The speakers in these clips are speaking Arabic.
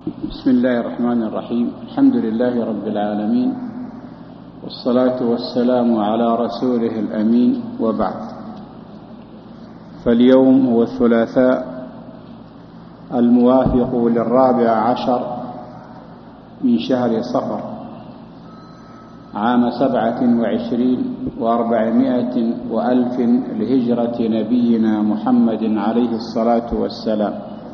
بسم الله الرحمن الرحيم. الحمد لله رب العالمين، والصلاة والسلام على رسوله الأمين، وبعد. فاليوم هو الثلاثاء الموافق 14 من شهر صفر عام 27 و400 وألف لهجرة نبينا محمد عليه الصلاة والسلام.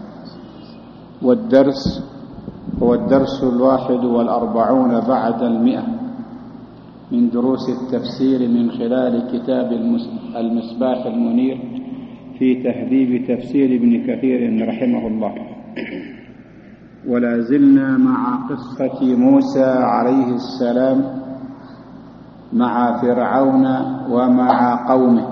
والدرس هو الدرس 41 بعد 100 من دروس التفسير من خلال كتاب المصباح المنير في تهذيب تفسير ابن كثير رحمه الله. ولا زلنا مع قصة موسى عليه السلام مع فرعون ومع قومه،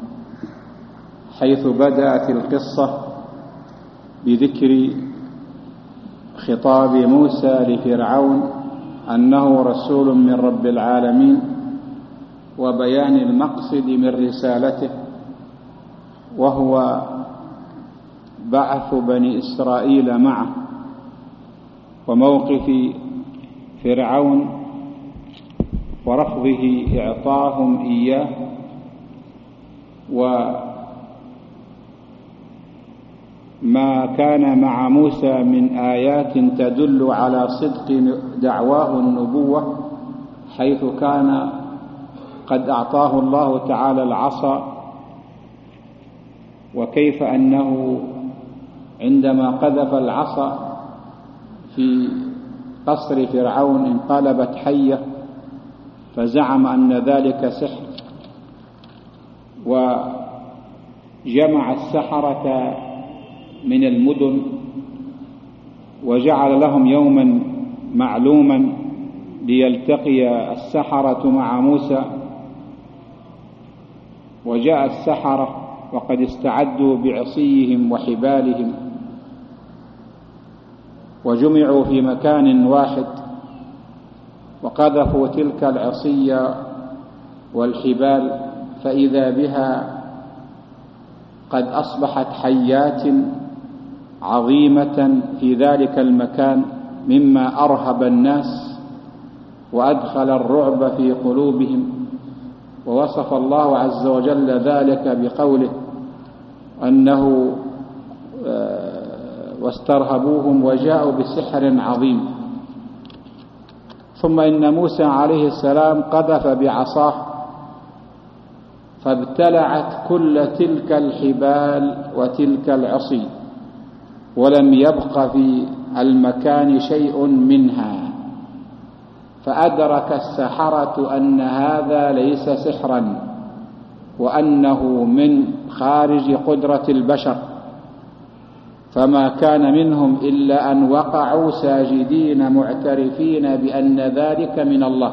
حيث بدأت القصة بذكر خطاب موسى لفرعون أنه رسول من رب العالمين، وبيان المقصد من رسالته، وهو بعث بني إسرائيل معه، وموقف فرعون ورفضه إعطاهم إياه، وما كان مع موسى من آيات تدل على صدق دعواه النبوة، حيث كان قد أعطاه الله تعالى العصا، وكيف أنه عندما قذف العصا في قصر فرعون انقلبت حية، فزعم أن ذلك سحر، وجمع السحرة من المدن وجعل لهم يوما معلوما ليلتقي السحرة مع موسى. وجاء السحرة وقد استعدوا بعصيهم وحبالهم، وجمعوا في مكان واحد، وقذفوا تلك العصي والحبال، فإذا بها قد أصبحت حيات عظيمة في ذلك المكان، مما أرهب الناس وأدخل الرعب في قلوبهم. ووصف الله عز وجل ذلك بقوله أنه واسترهبوهم وجاءوا بسحر عظيم. ثم إن موسى عليه السلام قذف بعصاه فابتلعت كل تلك الحبال وتلك العصي، ولم يبق في المكان شيء منها، فأدرك السحرة أن هذا ليس سحرا، وأنه من خارج قدرة البشر، فما كان منهم إلا أن وقعوا ساجدين معترفين بأن ذلك من الله.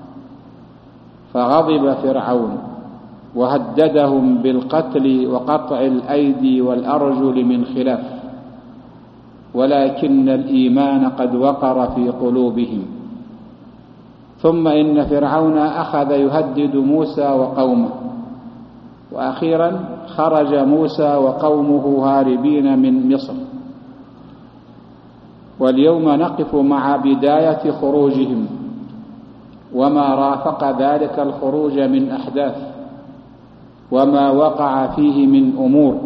فغضب فرعون وهددهم بالقتل وقطع الأيدي والأرجل من خلاف، ولكن الإيمان قد وقر في قلوبهم. ثم إن فرعون أخذ يهدد موسى وقومه، وأخيرا خرج موسى وقومه هاربين من مصر. واليوم نقف مع بداية خروجهم وما رافق ذلك الخروج من أحداث، وما وقع فيه من أمور.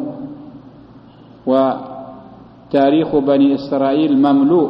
وتاريخ بني إسرائيل مملوء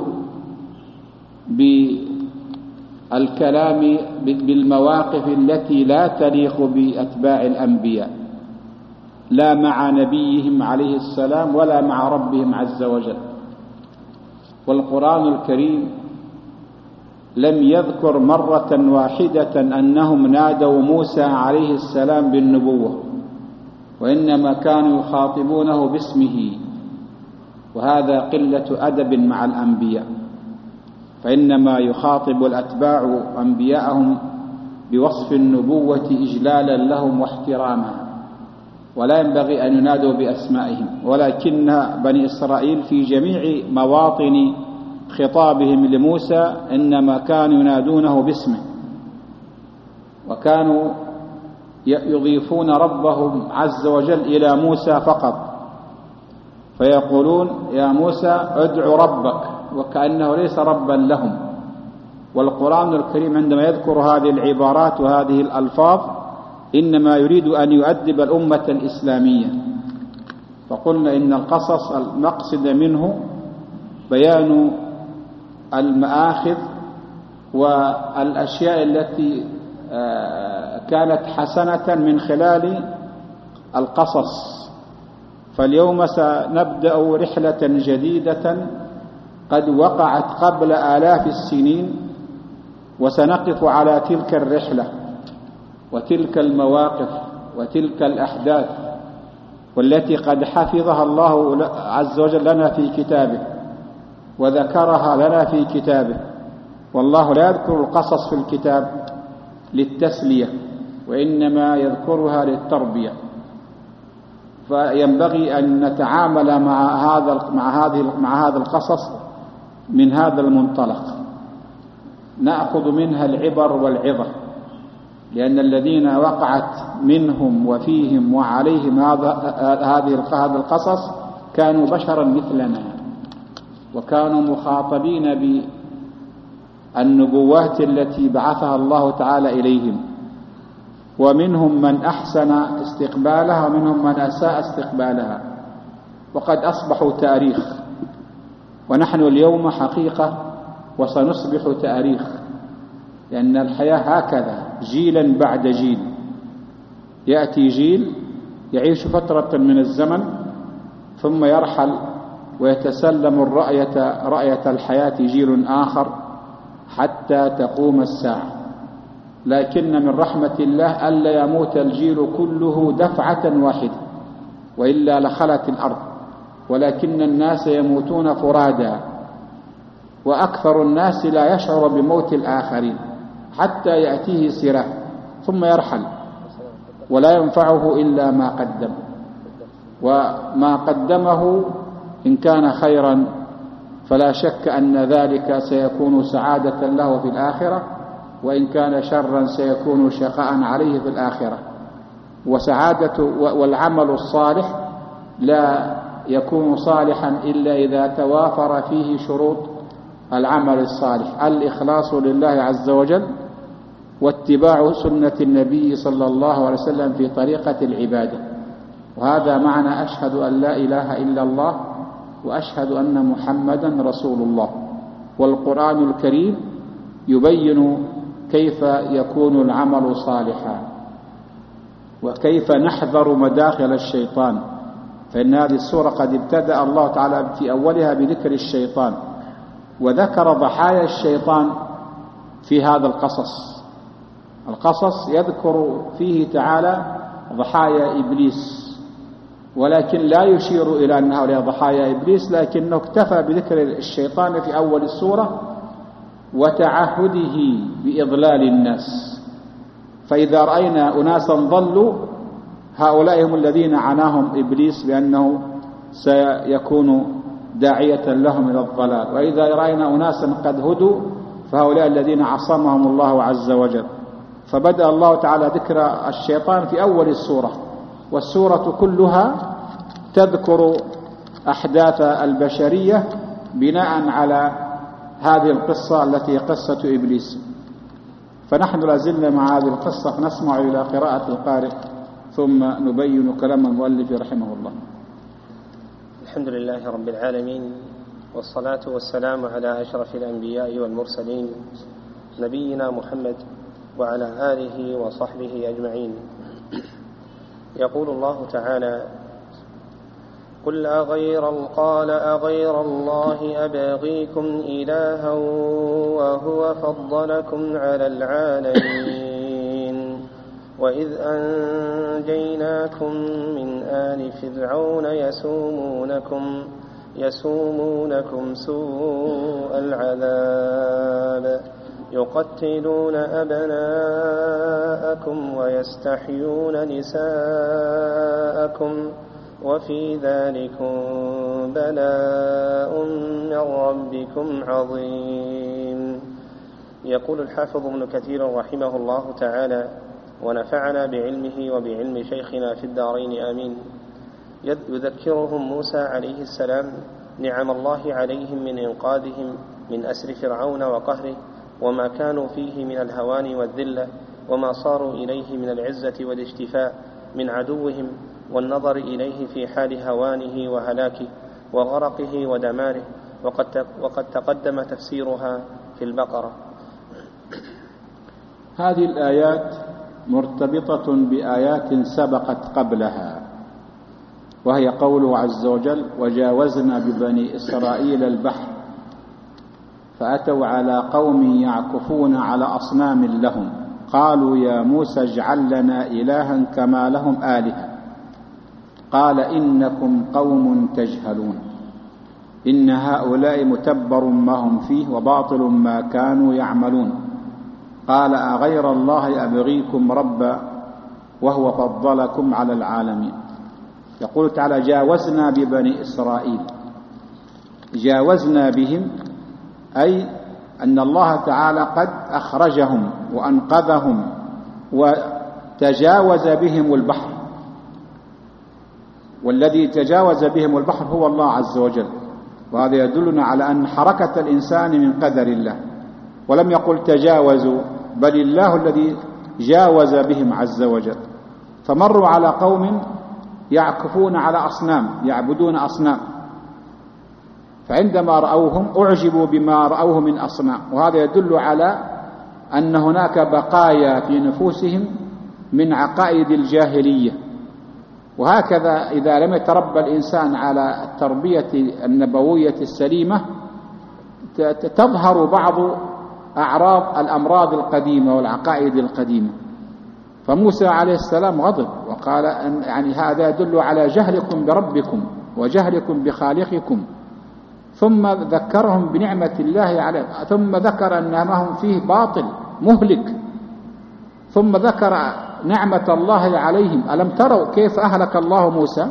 بالكلام بالمواقف التي لا تليق بأتباع الأنبياء، لا مع نبيهم عليه السلام ولا مع ربهم عز وجل. والقرآن الكريم لم يذكر مرة واحدة أنهم نادوا موسى عليه السلام بالنبوة، وإنما كانوا يخاطبونه باسمه، وهذا قلة أدب مع الأنبياء، فإنما يخاطب الأتباع أنبياءهم بوصف النبوة إجلالا لهم واحتراما، ولا ينبغي أن ينادوا بأسمائهم. ولكن بني إسرائيل في جميع مواطن خطابهم لموسى إنما كانوا ينادونه باسمه، وكانوا يضيفون ربهم عز وجل إلى موسى فقط، فيقولون يا موسى ادع ربك، وكأنه ليس ربا لهم. والقرآن الكريم عندما يذكر هذه العبارات وهذه الألفاظ إنما يريد أن يؤدب الأمة الإسلامية. فقلنا إن القصص المقصد منه بيان المآخذ والأشياء التي كانت حسنة من خلال القصص. فاليوم سنبدأ رحلة جديدة قد وقعت قبل آلاف السنين، وسنقف على تلك الرحلة وتلك المواقف وتلك الأحداث والتي قد حفظها الله عز وجل لنا في كتابه وذكرها لنا في كتابه. والله لا يذكر القصص في الكتاب للتسلية، وإنما يذكرها للتربية. فينبغي أن نتعامل مع هذا القصص من هذا المنطلق، نأخذ منها العبر والعظة، لأن الذين وقعت منهم وفيهم وعليهم هذا القصص كانوا بشرا مثلنا، وكانوا مخاطبين بالنبوات التي بعثها الله تعالى إليهم، ومنهم من أحسن استقبالها ومنهم من أساء استقبالها، وقد أصبحوا تاريخ. ونحن اليوم حقيقة وسنصبح تاريخ، لأن الحياة هكذا جيلا بعد جيل. يأتي جيل يعيش فترة من الزمن ثم يرحل ويتسلم رأية الحياة جيل آخر حتى تقوم الساعة. لكن من رحمة الله ألا يموت الجيل كله دفعة واحدة، وإلا لخلت الأرض. ولكن الناس يموتون فرادا، وأكثر الناس لا يشعر بموت الآخرين حتى يأتيه سراه ثم يرحل، ولا ينفعه إلا ما قدم. وما قدمه إن كان خيرا فلا شك أن ذلك سيكون سعادة له في الآخرة، وإن كان شرا سيكون شقاء عليه في الآخرة. والعمل الصالح لا يكون صالحا إلا إذا توافر فيه شروط العمل الصالح: الإخلاص لله عز وجل، واتباع سنة النبي صلى الله عليه وسلم في طريقة العبادة. وهذا معنى أشهد أن لا إله إلا الله وأشهد أن محمدا رسول الله. والقرآن الكريم يبين كيف يكون العمل صالحا، وكيف نحذر مداخل الشيطان. فإن هذه السورة قد ابتدأ الله تعالى في أولها بذكر الشيطان، وذكر ضحايا الشيطان في هذا القصص. القصص يذكر فيه تعالى ضحايا إبليس، ولكن لا يشير إلى أن هؤلاء ضحايا إبليس، لكنه اكتفى بذكر الشيطان في أول السورة وتعهده بإضلال الناس. فإذا رأينا أناسا ضلوا هؤلاء هم الذين عناهم إبليس بأنه سيكون داعية لهم إلى الضلال، وإذا رأينا أناسا قد هدوا فهؤلاء الذين عصمهم الله عز وجل. فبدأ الله تعالى ذكر الشيطان في أول السورة، والسورة كلها تذكر أحداث البشرية بناء على هذه القصة التي قصة إبليس. فنحن لازلنا مع هذه القصة، نسمع إلى قراءة القارئ ثم نبين كلام المؤلف رحمه الله. الحمد لله رب العالمين، والصلاة والسلام على أشرف الأنبياء والمرسلين نبينا محمد وعلى آله وصحبه أجمعين. يقول الله تعالى: قل أغير الله أبغيكم إلها وهو فضلكم على العالمين وإذ أنجيناكم من آل فرعون يسومونكم سوء العذاب يقتلون أبناءكم ويستحيون نساءكم وفي ذلكم بلاء من ربكم عظيم. يقول الحافظ ابن كثير رحمه الله تعالى: ونفعنا بعلمه وبعلم شيخنا في الدارين آمين. يذكرهم موسى عليه السلام نعم الله عليهم من إنقاذهم من أسر فرعون وقهره، وما كانوا فيه من الهوان والذلة، وما صاروا إليه من العزة والاجتفاء من عدوهم، والنظر إليه في حال هوانه وهلاكه وغرقه ودماره، وقد تقدم تفسيرها في البقرة. هذه الآيات مرتبطة بآيات سبقت قبلها، وهي قوله عز وجل: وجاوزنا ببني إسرائيل البحر فأتوا على قوم يعكفون على أصنام لهم قالوا يا موسى اجعل لنا إلها كما لهم آلهة قال إنكم قوم تجهلون إن هؤلاء متبر ما هم فيه وباطل ما كانوا يعملون قال أغير الله أبغيكم ربا وهو فضلكم على العالمين. يقول تعالى: جاوزنا ببني إسرائيل. جاوزنا بهم أي أن الله تعالى قد أخرجهم وأنقذهم وتجاوز بهم البحر، والذي تجاوز بهم البحر هو الله عز وجل، وهذا يدلنا على أن حركة الإنسان من قدر الله، ولم يقل تجاوزوا، بل الله الذي جاوز بهم عز وجل. فمروا على قوم يعكفون على أصنام، يعبدون أصنام، فعندما رأوهم أعجبوا بما رأوه من أصنام، وهذا يدل على أن هناك بقايا في نفوسهم من عقائد الجاهلية. وهكذا إذا لم يتربى الإنسان على التربية النبوية السليمة تظهر بعض أعراض الأمراض القديمة والعقائد القديمة. فموسى عليه السلام غضب وقال أن يعني هذا يدل على جهلكم بربكم وجهلكم بخالقكم، ثم ذكرهم بنعمة الله عليهم، ثم ذكر أن ما هم فيه باطل مهلك، ثم ذكر نعمة الله عليهم. ألم تروا كيف أهلك الله موسى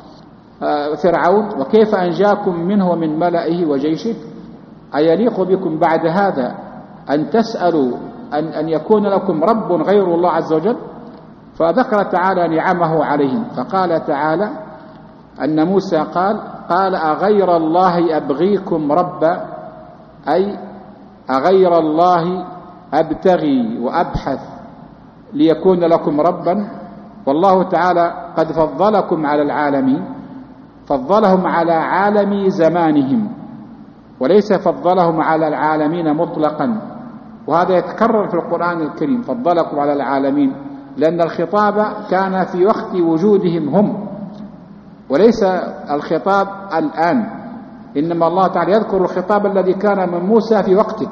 فرعون وكيف أنجاكم منه ومن ملئه وجيشه؟ أيليق بكم بعد هذا أن تسألوا أن يكون لكم رب غير الله عز وجل؟ فذكر تعالى نعمه عليهم، فقال تعالى أن موسى قال أغير الله أبغيكم ربا، أي أغير الله أبتغي وأبحث ليكون لكم ربا، والله تعالى قد فضلكم على العالمين، فضلهم على عالم زمانهم وليس فضلهم على العالمين مطلقا. وهذا يتكرر في القرآن الكريم، فضلكم على العالمين، لأن الخطاب كان في وقت وجودهم هم وليس الخطاب الآن، إنما الله تعالى يذكر الخطاب الذي كان من موسى في وقته،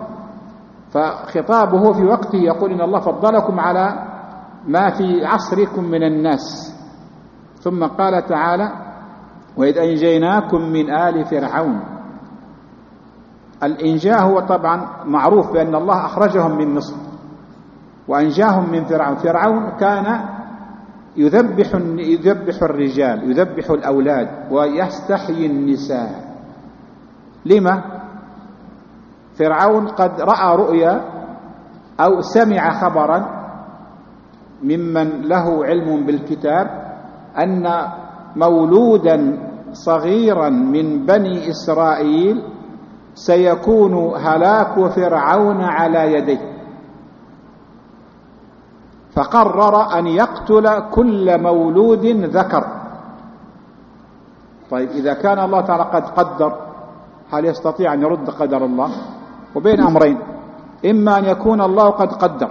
فخطابه في وقته يقول إن الله فضلكم على ما في عصركم من الناس. ثم قال تعالى: وإذ أنجيناكم من آل فرعون. الإنجاء هو طبعا معروف بأن الله أخرجهم من مصر وأنجاهم من فرعون. فرعون كان يذبح الرجال، يذبح الأولاد، ويستحيي النساء. لما؟ فرعون قد رأى رؤيا أو سمع خبرا ممن له علم بالكتاب أن مولودا صغيرا من بني إسرائيل سيكون هلاك فرعون على يديه، فقرر أن يقتل كل مولود ذكر. طيب إذا كان الله تعالى قد قدر، هل يستطيع أن يرد قدر الله؟ وبين أمرين: إما أن يكون الله قد قدر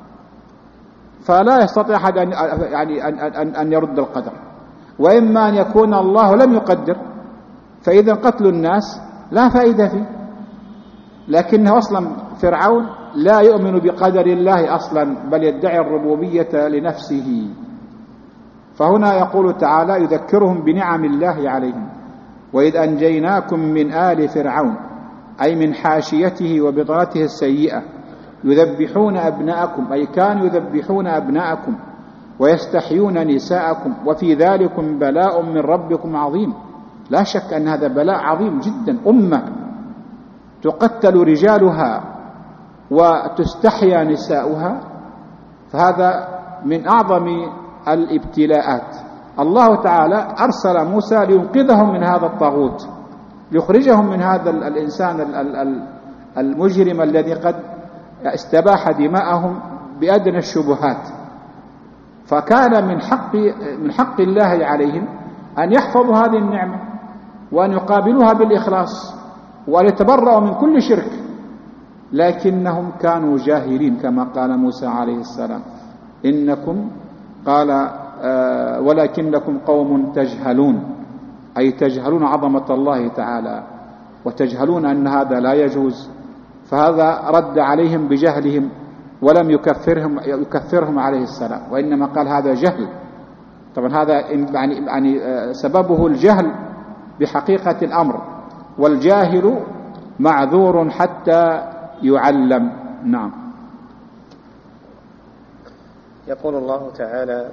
فلا يستطيع أحد أن يرد القدر، وإما أن يكون الله لم يقدر، فإذا قتل الناس لا فائدة فيه. لكنه أصلا فرعون لا يؤمن بقدر الله أصلا، بل يدعي الربوبية لنفسه. فهنا يقول تعالى يذكرهم بنعم الله عليهم: وإذ أنجيناكم من آل فرعون، أي من حاشيته وبطانته السيئة، يذبحون أبناءكم، أي كانوا يذبحون أبناءكم ويستحيون نساءكم، وفي ذلكم بلاء من ربكم عظيم. لا شك أن هذا بلاء عظيم جدا. أمة تقتل رجالها وتستحيا نساؤها، فهذا من أعظم الابتلاءات. الله تعالى أرسل موسى لينقذهم من هذا الطاغوت، ليخرجهم من هذا الإنسان المجرم الذي قد استباح دماءهم بأدنى الشبهات. فكان من حق الله عليهم أن يحفظوا هذه النعمة وأن يقابلوها بالإخلاص وأن يتبرأوا من كل شرك، لكنهم كانوا جاهلين كما قال موسى عليه السلام إنكم قال ولكنكم قوم تجهلون، أي تجهلون عظمة الله تعالى وتجهلون أن هذا لا يجوز. فهذا رد عليهم بجهلهم ولم يكفرهم عليه السلام، وإنما قال هذا جهل. طبعا هذا يعني سببه الجهل بحقيقة الأمر، والجاهل معذور حتى يعلم. نعم. يقول الله تعالى: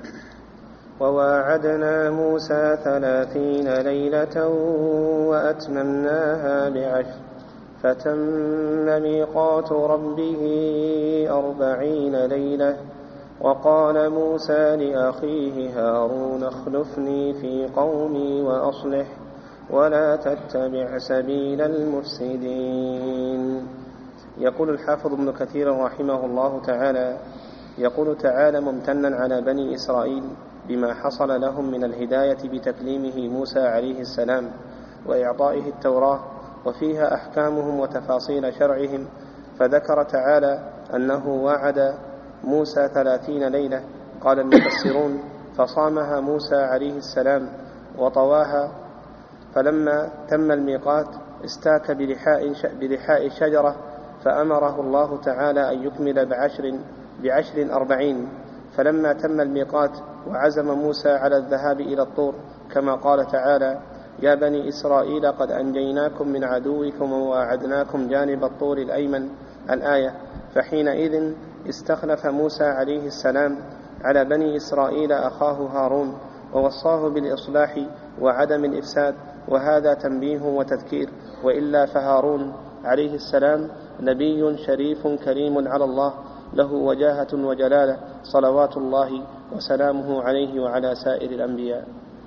وواعدنا موسى 30 ليلة وأتممناها ب10 فتم ميقات ربه 40 ليلة. وقال موسى لأخيه هارون اخلفني في قومي وأصلح ولا تتبع سبيل المفسدين. يقول الحافظ ابن كثير رحمه الله تعالى: يقول تعالى ممتنا على بني إسرائيل بما حصل لهم من الهداية بتكليمه موسى عليه السلام وإعطائه التوراة وفيها أحكامهم وتفاصيل شرعهم، فذكر تعالى أنه وعد موسى 30 ليلة. قال المفسرون: فصامها موسى عليه السلام وطواها، فلما تم الميقات استاك بلحاء شجرة، فأمره الله تعالى أن يكمل بعشر 40. فلما تم الميقات وعزم موسى على الذهاب إلى الطور كما قال تعالى: يا بني إسرائيل قد أنجيناكم من عدوكم وواعدناكم جانب الطور الأيمن، الآية. فحينئذ استخلف موسى عليه السلام على بني إسرائيل أخاه هارون ووصاه بالإصلاح وعدم الإفساد، وهذا تنبيه وتذكير، وإلا فهارون عليه السلام نبي شريف كريم على الله، له وجاهة وجلالة صلوات الله وسلامه عليه وعلى سائر الأنبياء.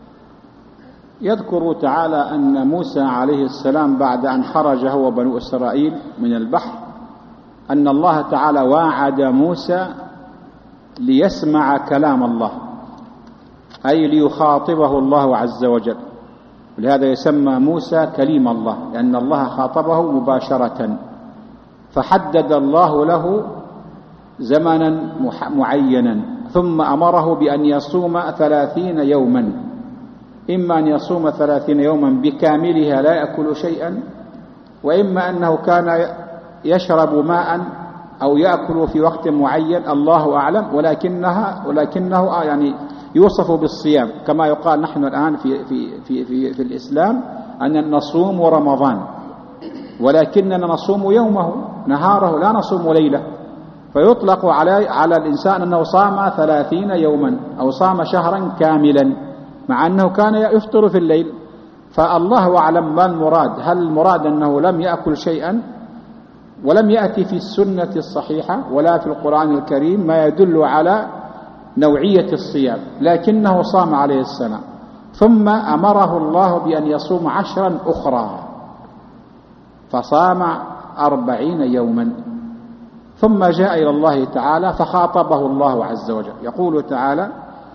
يذكر تعالى أن موسى عليه السلام بعد أن خرج هو بنو إسرائيل من البحر أن الله تعالى واعد موسى ليسمع كلام الله، أي ليخاطبه الله عز وجل، ولهذا يسمى موسى كليم الله، لأن الله خاطبه مباشرة. فحدد الله له زمنا معينا، ثم أمره بأن يصوم 30 يوما، إما أن يصوم 30 يوما بكاملها لا يأكل شيئا، وإما أنه كان يشرب ماء أو يأكل في وقت معين الله أعلم، ولكنه يعني يوصف بالصيام، كما يقال نحن الآن في الإسلام أن نصوم رمضان، ولكننا نصوم يومه نهاره لا نصوم ليلة، فيطلق على الإنسان أنه صام 30 يوما أو صام شهرا كاملا، مع أنه كان يفطر في الليل. فالله أعلم ما المراد، هل المراد أنه لم يأكل شيئا؟ ولم يأتي في السنة الصحيحة ولا في القرآن الكريم ما يدل على نوعية الصيام، لكنه صام عليه السلام، ثم أمره الله بأن يصوم 10 أخرى، فصام 40 يوما، ثم جاء إلى الله تعالى فخاطبه الله عز وجل. يقول تعالى: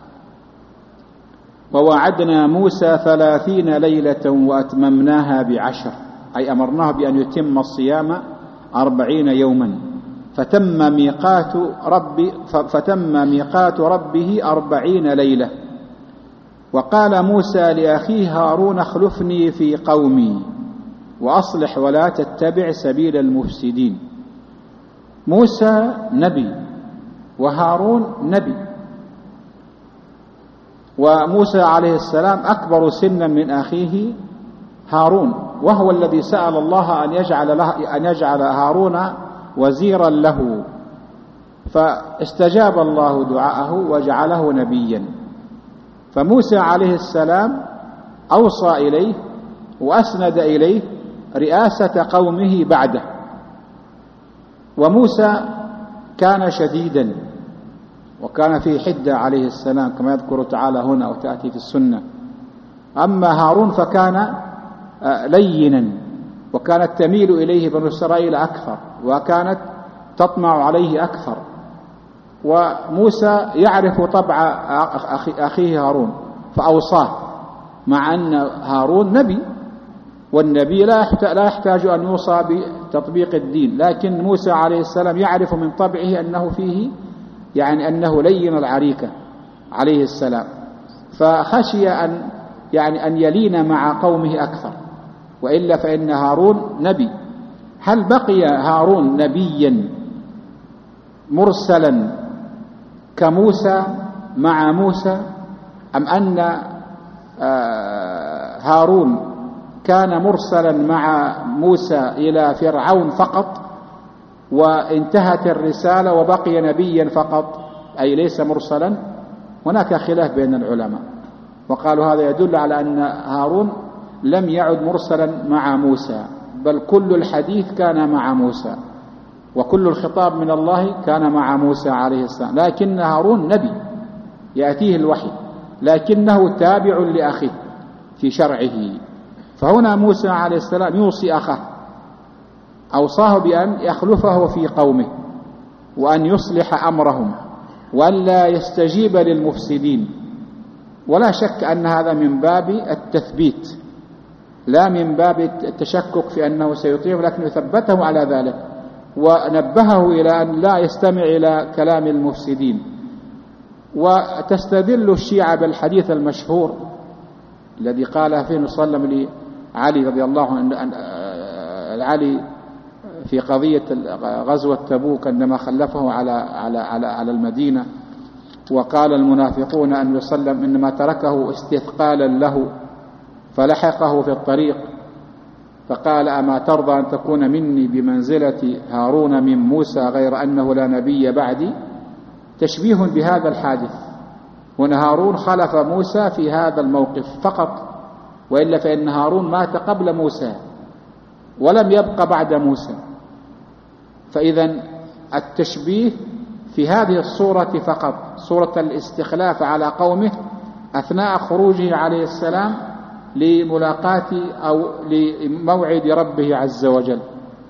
ووعدنا موسى 30 ليلة وأتممناها ب10، أي أمرناه بأن يتم الصيام 40 يوما، فتم ميقات ربه 40 ليلة. وقال موسى لأخيه هارون اخلفني في قومي وأصلح ولا تتبع سبيل المفسدين. موسى نبي وهارون نبي، وموسى عليه السلام أكبر سنا من أخيه هارون، وهو الذي سأل الله أن يجعل هارون وزيرا له، فاستجاب الله دعاءه وجعله نبيا. فموسى عليه السلام أوصى إليه وأسند إليه رئاسة قومه بعده. وموسى كان شديدا وكان فيه حدة عليه السلام كما يذكر تعالى هنا وتأتي في السنة. أما هارون فكان لينا، وكانت تميل إليه بنو إسرائيل أكثر، وكانت تطمع عليه أكثر. وموسى يعرف طبع أخيه هارون فأوصاه، مع أن هارون نبي، والنبي لا يحتاج أن يوصى بتطبيق الدين، لكن موسى عليه السلام يعرف من طبعه أنه فيه أنه لين العريكة عليه السلام، فخشي أن يلين مع قومه أكثر، وإلا فإن هارون نبي. هل بقي هارون نبيا مرسلا كموسى مع موسى، أم أن هارون كان مرسلا مع موسى إلى فرعون فقط وانتهت الرسالة وبقي نبيا فقط، أي ليس مرسلا؟ هناك خلاف بين العلماء، وقالوا هذا يدل على أن هارون لم يعد مرسلا مع موسى، بل كل الحديث كان مع موسى، وكل الخطاب من الله كان مع موسى عليه السلام، لكن هارون نبي يأتيه الوحي، لكنه تابع لأخيه في شرعه. فهنا موسى عليه السلام يوصي أخاه، أوصاه بأن يخلفه في قومه، وأن يصلح أمرهم، وأن لا يستجيب للمفسدين. ولا شك أن هذا من باب التثبيت، لا من باب التشكك في أنه سيطيع، لكن يثبته على ذلك، ونبهه إلى أن لا يستمع إلى كلام المفسدين. وتستدل الشيعة بالحديث المشهور الذي قاله فيه صلى الله عليه وسلم لعلي رضي الله عنه، علي في قضية غزوة تبوك عندما خلفه على المدينة، وقال المنافقون أن صلى الله عليه وسلم إنما تركه استثقالا له فلحقه في الطريق، فقال أما ترضى أن تكون مني بمنزلة هارون من موسى غير أنه لا نبي بعدي؟ تشبيه بهذا الحادث، هنا هارون خلف موسى في هذا الموقف فقط، وإلا فإن هارون مات قبل موسى ولم يبق بعد موسى. فإذا التشبيه في هذه الصورة فقط، صورة الاستخلاف على قومه أثناء خروجه عليه السلام لملاقاة أو لموعد ربه عز وجل.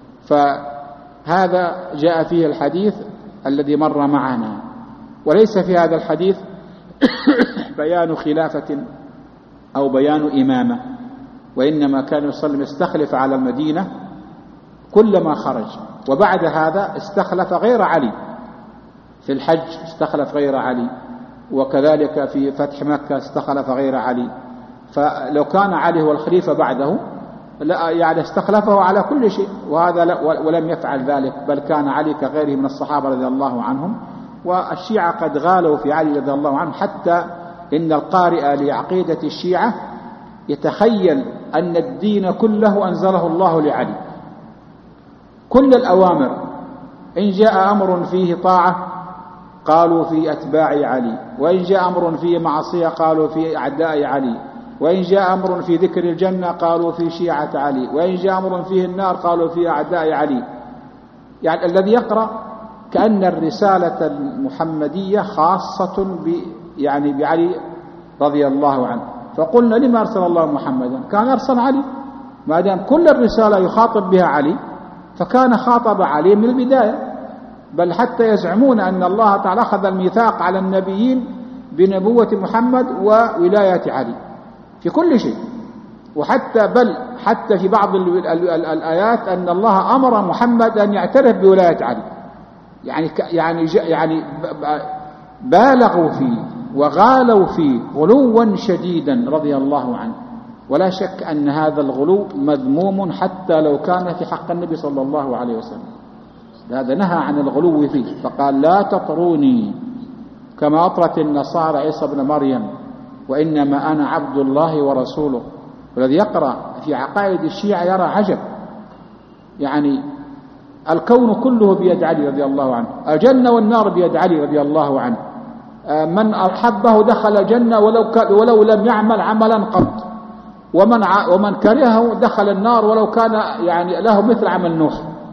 فهذا جاء فيه الحديث الذي مر معنا، وليس في هذا الحديث بيان خلافة أو بيان إمامة، وإنما كان يصلي يستخلف على المدينة كلما خرج، وبعد هذا استخلف غير علي، في الحج استخلف غير علي، وكذلك في فتح مكة استخلف غير علي. فلو كان علي هو الخليفة بعده لا استخلفه على كل شيء، وهذا لا، ولم يفعل ذلك، بل كان علي كغيره من الصحابة رضي الله عنهم. والشيعة قد غالوا في علي رضي الله عنه، حتى إن القارئ لعقيدة الشيعة يتخيل أن الدين كله أنزله الله لعلي، كل الأوامر، إن جاء أمر فيه طاعة قالوا في أتباع علي، وإن جاء أمر فيه معصية قالوا في أعداء علي، وإن جاء أمر في ذكر الجنة قالوا في شيعة علي، وإن جاء أمر فيه النار قالوا في أعداء علي. الذي يقرأ كأن الرسالة المحمدية خاصة بعلي رضي الله عنه. فقلنا لما أرسل الله محمدا؟ كان أرسل علي، ما دام كل الرسالة يخاطب بها علي فكان خاطب علي من البداية. بل حتى يزعمون أن الله تعالى أخذ الميثاق على النبيين بنبوة محمد وولاية علي في كل شيء، حتى في بعض الآيات أن الله أمر محمد أن يعترف بولاية علي. يعني بالغوا فيه وغالوا فيه غلوا شديدا رضي الله عنه. ولا شك أن هذا الغلو مذموم حتى لو كان في حق النبي صلى الله عليه وسلم، هذا نهى عن الغلو فيه، فقال لا تطروني كما أطرت النصارى عيسى بن مريم، وإنما أنا عبد الله ورسوله. والذي يقرأ في عقائد الشيعة يرى عجب، الكون كله بيد علي رضي الله عنه، الجنة والنار بيد علي رضي الله عنه، من أحبه دخل الجنة ولو لم يعمل عملا قط، ومن كرهه دخل النار ولو كان له مثل عمل نوح.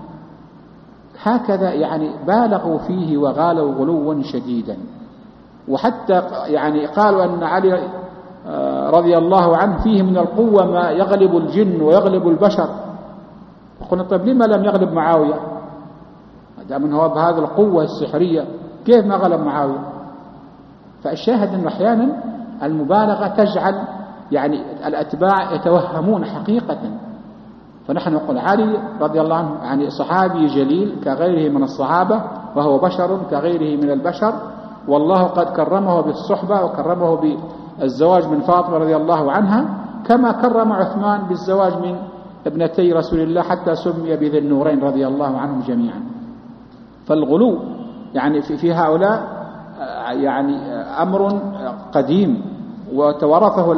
هكذا بالغوا فيه وغالوا غلوا شديدا. وحتى قالوا أن علي رضي الله عنه فيه من القوة ما يغلب الجن ويغلب البشر. قلنا طيب لما لم يغلب معاوية؟ دام هو بهذه القوة السحرية كيف ما غلب معاوية؟ فالشاهد أنه أحيانا المبالغة تجعل يعني الأتباع يتوهمون حقيقة. فنحن نقول علي رضي الله عنه يعني صحابي جليل كغيره من الصحابة، وهو بشر كغيره من البشر، والله قد كرمه بالصحبة وكرمه بالزواج من فاطمة رضي الله عنها، كما كرم عثمان بالزواج من ابنتي رسول الله حتى سمي بذي النورين رضي الله عنهم جميعا. فالغلو يعني في هؤلاء يعني أمر قديم وتورثه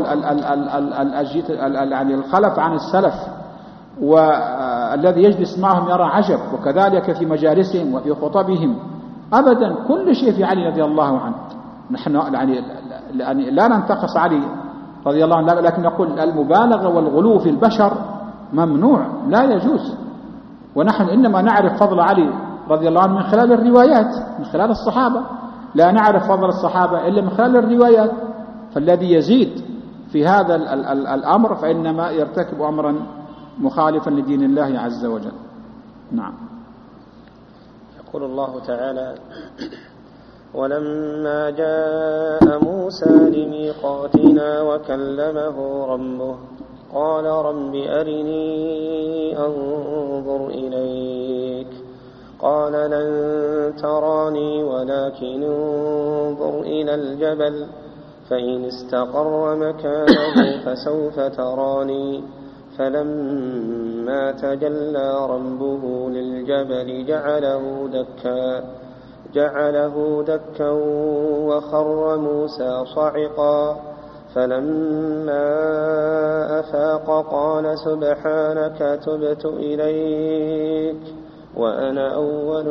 يعني الخلف عن السلف، والذي يجلس معهم يرى عجب، وكذلك في مجالسهم وفي خطبهم أبدا كل شيء في علي رضي الله عنه. نحن يعني لا ننتقص علي رضي الله عنه، لكن نقول المبالغة والغلو في البشر ممنوع لا يجوز. ونحن إنما نعرف فضل علي رضي الله عنه من خلال الروايات، من خلال الصحابة، لا نعرف فضل الصحابة إلا من خلال الروايات. فالذي يزيد في هذا الأمر فإنما يرتكب أمرا مخالفا لدين الله عز وجل. نعم. يقول الله تعالى: ولما جاء موسى لميقاتنا وكلمه ربه قال رب أرني أنظر إليك قال لن تراني ولكن انظر إلى الجبل فإن استقر مكانه فسوف تراني فلما تجلى ربه للجبل جعله دكا وخر موسى صعقا فلما أفاق قال سبحانك تبت إليك وأنا أول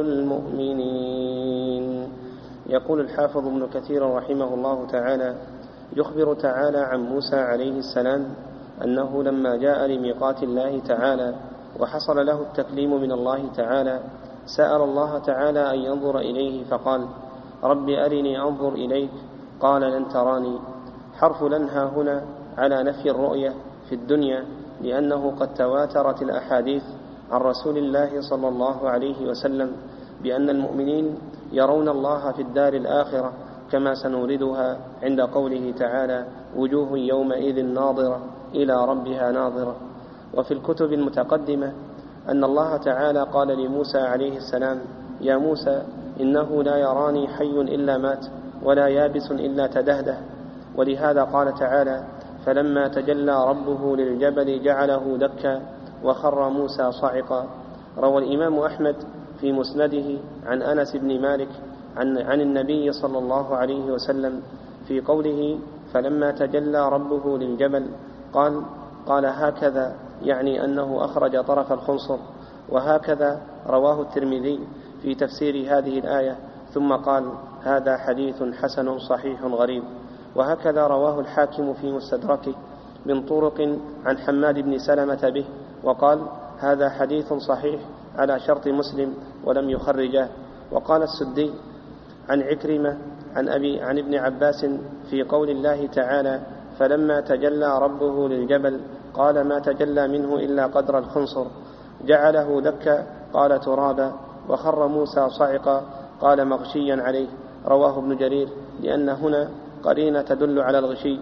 المؤمنين. يقول الحافظ ابن كثير رحمه الله تعالى: يخبر تعالى عن موسى عليه السلام أنه لما جاء لميقات الله تعالى وحصل له التكليم من الله تعالى سأل الله تعالى أن ينظر إليه فقال: رب أرني أنظر إليك قال لن تراني. حرف لن ها هنا على نفي الرؤية في الدنيا، لأنه قد تواترت الأحاديث عن رسول الله صلى الله عليه وسلم بأن المؤمنين يرون الله في الدار الآخرة، كما سنوردها عند قوله تعالى: وجوه يومئذ ناظرة إلى ربها ناظرة. وفي الكتب المتقدمة أن الله تعالى قال لموسى عليه السلام: يا موسى إنه لا يراني حي إلا مات ولا يابس إلا تدهده. ولهذا قال تعالى: فلما تجلى ربه للجبل جعله دكا وخر موسى صعقا. روى الإمام أحمد في مسنده عن أنس بن مالك عن النبي صلى الله عليه وسلم في قوله: فلما تجلى ربه للجبل قال هكذا، يعني أنه أخرج طرف الخنصر. وهكذا رواه الترمذي في تفسير هذه الآية، ثم قال: هذا حديث حسن صحيح غريب. وهكذا رواه الحاكم في مستدركه من طرق عن حماد بن سلمة به، وقال: هذا حديث صحيح على شرط مسلم ولم يخرجه. وقال السدي عن عكرمة عن ابن عباس في قول الله تعالى: فلما تجلى ربه للجبل قال ما تجلى منه إلا قدر الخنصر، جعله دكا قال ترابا، وخر موسى صعقا قال مغشيا عليه. رواه ابن جرير، لأن هنا قرينة تدل على الغشي،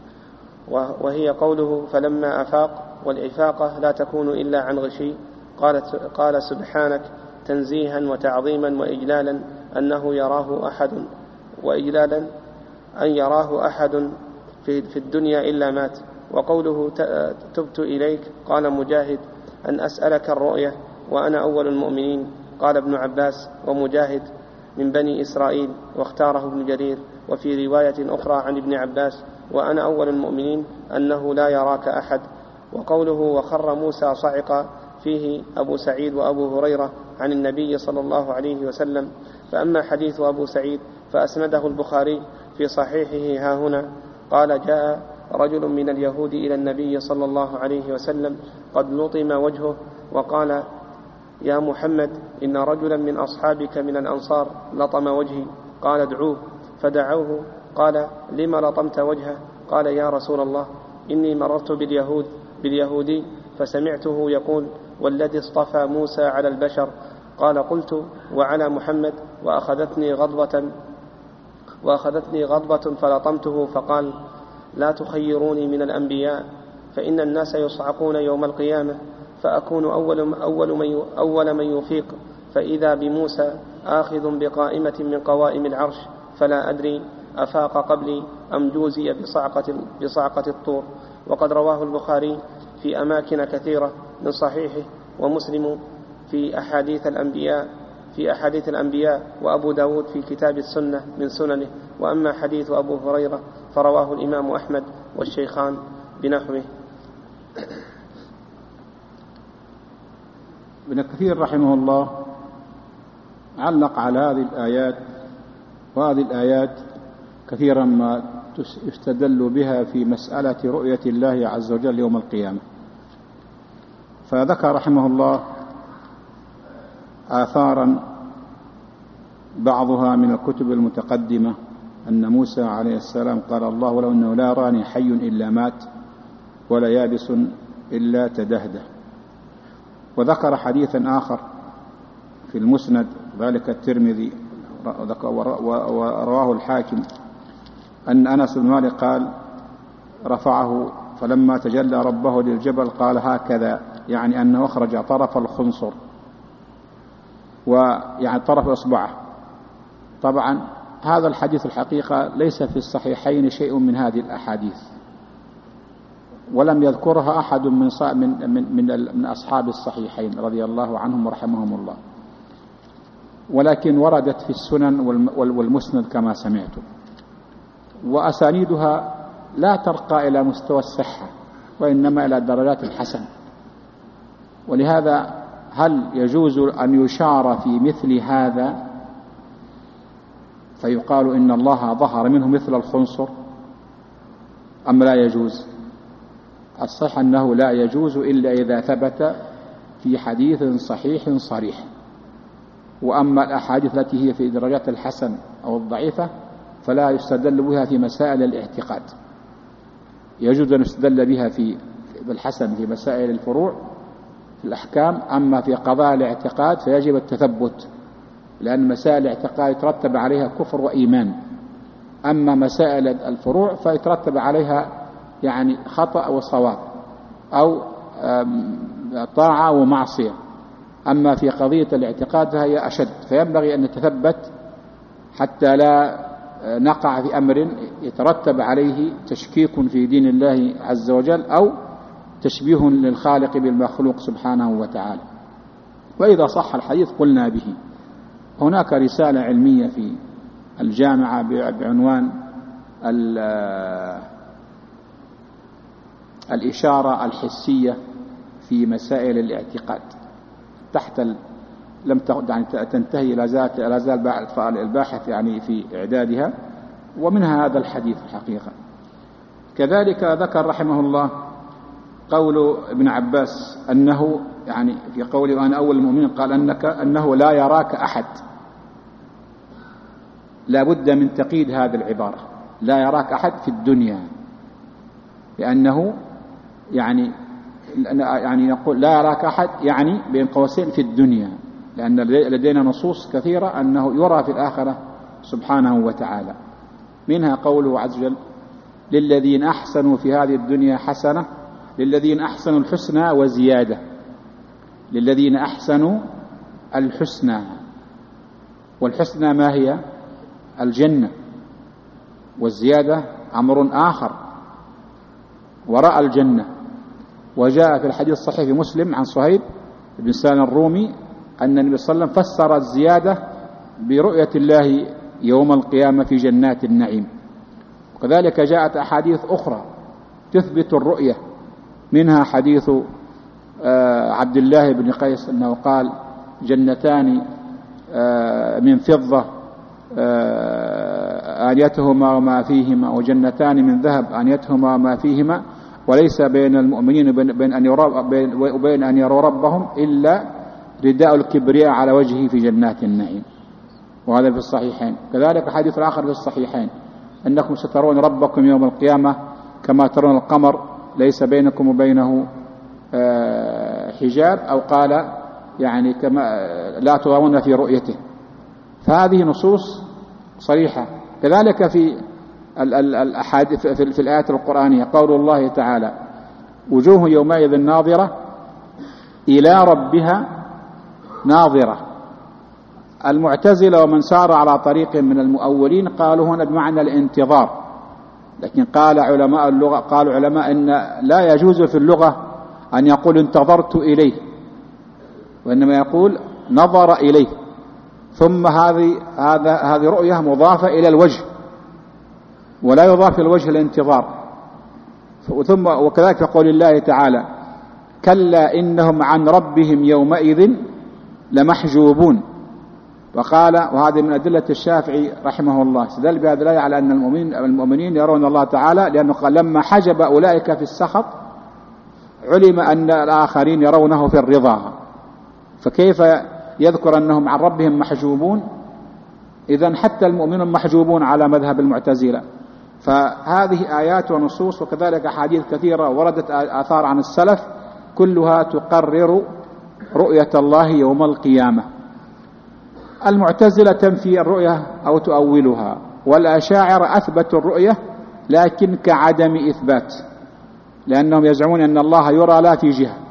وهي قوله فلما أفاق، والإفاقة لا تكون إلا عن غشي. قال سبحانك تنزيها وتعظيما وإجلالا أنه يراه أحد، وإجلالا أن يراه أحد في الدنيا إلا مات. وقوله تبت إليك قال مجاهد أن أسألك الرؤية وأنا أول المؤمنين. قال ابن عباس ومجاهد من بني إسرائيل، واختاره ابن جرير. وفي رواية أخرى عن ابن عباس وأنا أول المؤمنين أنه لا يراك أحد. وقوله وخر موسى صعقا فيه أبو سعيد وأبو هريرة عن النبي صلى الله عليه وسلم. فأما حديث أبو سعيد فأسنده البخاري في صحيحه ها هنا، قال جاء رجل من اليهود إلى النبي صلى الله عليه وسلم قد لطم وجهه، وقال يا محمد إن رجلا من أصحابك من الأنصار لطم وجهي. قال ادعوه، فدعوه. قال لما لطمت وجهه؟ قال: يا رسول الله، إني مررت باليهودي فسمعته يقول: والذي اصطفى موسى على البشر. قال: قلت: وعلى محمد؟ وأخذتني غضبة فلطمته، فقال: لا تخيروني من الأنبياء، فإن الناس يصعقون يوم القيامة، فأكون أول من يفيق، فإذا بموسى آخذ بقائمة من قوائم العرش، فلا أدري أفاق قبلي أم جوزي بصعقة الطور. وقد رواه البخاري في أماكن كثيرة من صحيحه، ومسلم في أحاديث الأنبياء، وأبو داود في كتاب السنة من سننه. وأما حديث أبو هريرة فرواه الإمام أحمد والشيخان بنحوه. ابن كثير رحمه الله علق على هذه الآيات، وهذه الآيات كثيرا ما يستدل بها في مسألة رؤية الله عز وجل يوم القيامة. فذكر رحمه الله آثارا بعضها من الكتب المتقدمة أن موسى عليه السلام قال: الله ولو أنه لا يراني حي إلا مات ولا يابس إلا تدهده. وذكر حديثا آخر في المسند ذلك الترمذي ورواه الحاكم أن أنس بن مالك قال: رفعه فلما تجلى ربه للجبل قال هكذا، يعني أنه أخرج طرف الخنصر ويعني طرف إصبعه. طبعا هذا الحديث الحقيقة ليس في الصحيحين شيء من هذه الأحاديث، ولم يذكرها أحد من أصحاب الصحيحين رضي الله عنهم ورحمهم الله، ولكن وردت في السنن والمسند كما سمعتم، وأسانيدها لا ترقى إلى مستوى الصحة وإنما إلى درجات الحسن. ولهذا هل يجوز أن يشار في مثل هذا فيقال إن الله ظهر منه مثل الخنصر أم لا يجوز؟ الصحيح أنه لا يجوز إلا إذا ثبت في حديث صحيح صريح. وأما الأحاديث التي هي في درجات الحسن أو الضعيفة فلا يستدل بها في مسائل الاعتقاد. يجوز أن يستدل بها في الحسن في مسائل الفروع في الأحكام، أما في قضايا الاعتقاد فيجب التثبت، لأن مسائل الاعتقاد يترتب عليها كفر وإيمان، أما مسائل الفروع فيترتب عليها يعني خطأ وصواب أو طاعة ومعصية. أما في قضية الاعتقاد فهي أشد، فينبغي أن نتثبت حتى لا نقع في أمر يترتب عليه تشكيك في دين الله عز وجل أو تشبيه للخالق بالمخلوق سبحانه وتعالى. وإذا صح الحديث قلنا به. هناك رسالة علمية في الجامعة بعنوان الإشارة الحسية في مسائل الاعتقاد، تحت لم تنتهي لا زال الباحث يعني في إعدادها، ومنها هذا الحديث الحقيقة. كذلك ذكر رحمه الله قول ابن عباس أنه يعني في قوله وأنا أول المؤمنين قال أنه لا يراك أحد. لا بد من تقييد هذه العبارة، لا يراك أحد في الدنيا، لأنه يعني نقول لا يراك أحد يعني بين قوسين في الدنيا، لأن لدينا نصوص كثيرة أنه يرى في الآخرة سبحانه وتعالى. منها قوله عز وجل: للذين أحسنوا في هذه الدنيا حسنة، للذين أحسنوا الحسنى وزيادة. للذين أحسنوا الحسنى، والحسنى ما هي؟ الجنة، والزيادة أمر آخر وراء الجنة. وجاء في الحديث الصحيح في مسلم عن صهيب بن سالم الرومي أن النبي صلى الله عليه وسلم فسر الزيادة برؤية الله يوم القيامة في جنات النعيم. وكذلك جاءت أحاديث أخرى تثبت الرؤية، منها حديث عبد الله بن قيس أنه قال: جنتان من فضة آنيتهما وما فيهما، وجنتان من ذهب آنيتهما وما فيهما، وليس بين المؤمنين وبين أن يروا ربهم إلا رداء الكبرياء على وجهه في جنات النعيم. وهذا في الصحيحين. كذلك حديث آخر في الصحيحين: أنكم سترون ربكم يوم القيامة كما ترون القمر ليس بينكم وبينه حجاب، أو قال يعني كما لا تضامون في رؤيته. فهذه نصوص صريحة. كذلك في الأحاديث في الآيات القرآنية قول الله تعالى: وجوه يومئذ ناظرة إلى ربها ناظرة. المعتزلة ومن سار على طريق من المؤولين قالوا هنا بمعنى الانتظار، لكن قال علماء أن لا يجوز في اللغة أن يقول انتظرت إليه، وإنما يقول نظر إليه. ثم هذه رؤية مضافة إلى الوجه، ولا يضاف الوجه الانتظار. ثم وكذلك في قول الله تعالى: كلا إنهم عن ربهم يومئذ لمحجوبون. وقال، وهذه من أدلة الشافعي رحمه الله، استدل بهذه الآية على أن المؤمنين يرون الله تعالى، لأنه قال: لما حجب أولئك في السخط علم أن الآخرين يرونه في الرضا، فكيف يذكر أنهم عن ربهم محجوبون؟ إذن حتى المؤمنون محجوبون على مذهب المعتزلة. فهذه آيات ونصوص، وكذلك أحاديث كثيرة وردت آثار عن السلف كلها تقرر رؤية الله يوم القيامة. المعتزلة تنفي الرؤية أو تؤولها، والأشاعرة أثبتوا الرؤية لكن كعدم إثبات، لأنهم يزعمون أن الله يرى لا في جهة.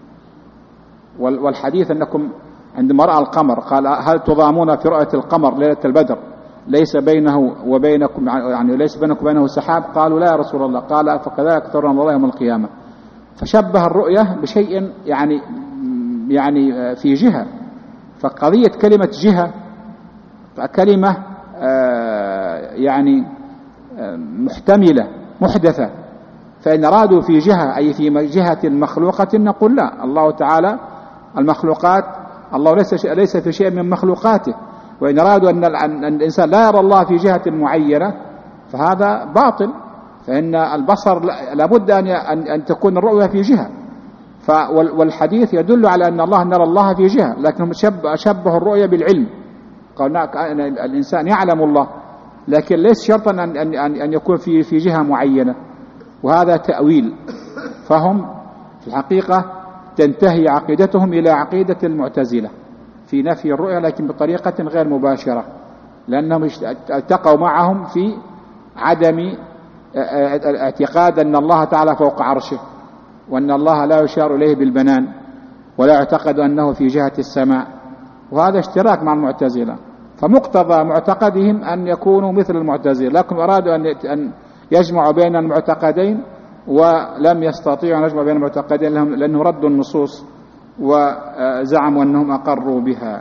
والحديث أنكم عندما رأى القمر قال: هل تضامون في رؤية القمر ليلة البدر ليس بينه وبينكم يعني ليس بينكم وبينه سحاب؟ قالوا: لا يا رسول الله. قال: فكذلك ترون الله يوم القيامة. فشبه الرؤية بشيء يعني في جهة. فقضية كلمة جهة كلمة يعني محتملة محدثة، فإن أرادوا في جهة أي في جهة مخلوقة نقول لا، الله تعالى المخلوقات الله ليس في شيء من مخلوقاته. وإن أرادوا أن الإنسان لا يرى الله في جهة معينة فهذا باطل، فإن البصر لابد أن تكون الرؤية في جهة. والحديث يدل على أن الله نرى الله في جهة، لكنهم شبهوا الرؤية بالعلم، قالوا أن الإنسان يعلم الله، لكن ليس شرطا أن يكون في جهة معينة، وهذا تأويل. فهم في الحقيقة تنتهي عقيدتهم إلى عقيدة المعتزلة في نفي الرؤية، لكن بطريقة غير مباشرة، لأنهم التقوا معهم في عدم اعتقاد أن الله تعالى فوق عرشه، وأن الله لا يشار إليه بالبنان، ولا يعتقد أنه في جهة السماء، وهذا اشتراك مع المعتزلة. فمقتضى معتقدهم أن يكونوا مثل المعتزلة، لكن أرادوا أن يجمعوا بين المعتقدين، ولم يستطيعوا أن يجمعوا بين المعتقدين لأنه ردوا النصوص وزعموا أنهم أقروا بها.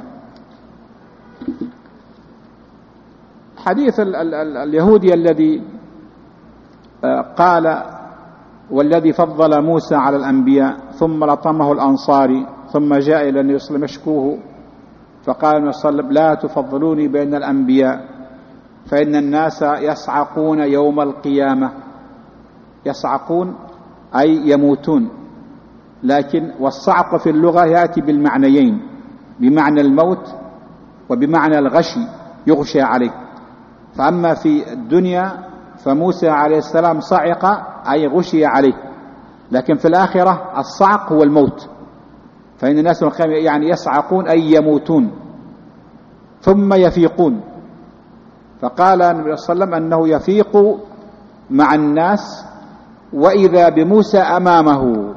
حديث اليهودي الذي قال: والذي فضل موسى على الأنبياء ثم لطمه الأنصاري ثم جاء إلى النبي صلى الله عليه وسلم يشكوه، فقال النبي صلى الله عليه وسلم: لا تفضلوني بين الأنبياء، فإن الناس يصعقون يوم القيامة. يصعقون أي يموتون، لكن والصعق في اللغة يأتي بالمعنيين، بمعنى الموت وبمعنى الغشي يغشى عليه. فأما في الدنيا فموسى عليه السلام صعق أي غشي عليه، لكن في الآخرة الصعق هو الموت. فإن الناس يعني يصعقون أي يموتون ثم يفيقون. فقال النبي صلى الله عليه وسلم أنه يفيق مع الناس وإذا بموسى أمامه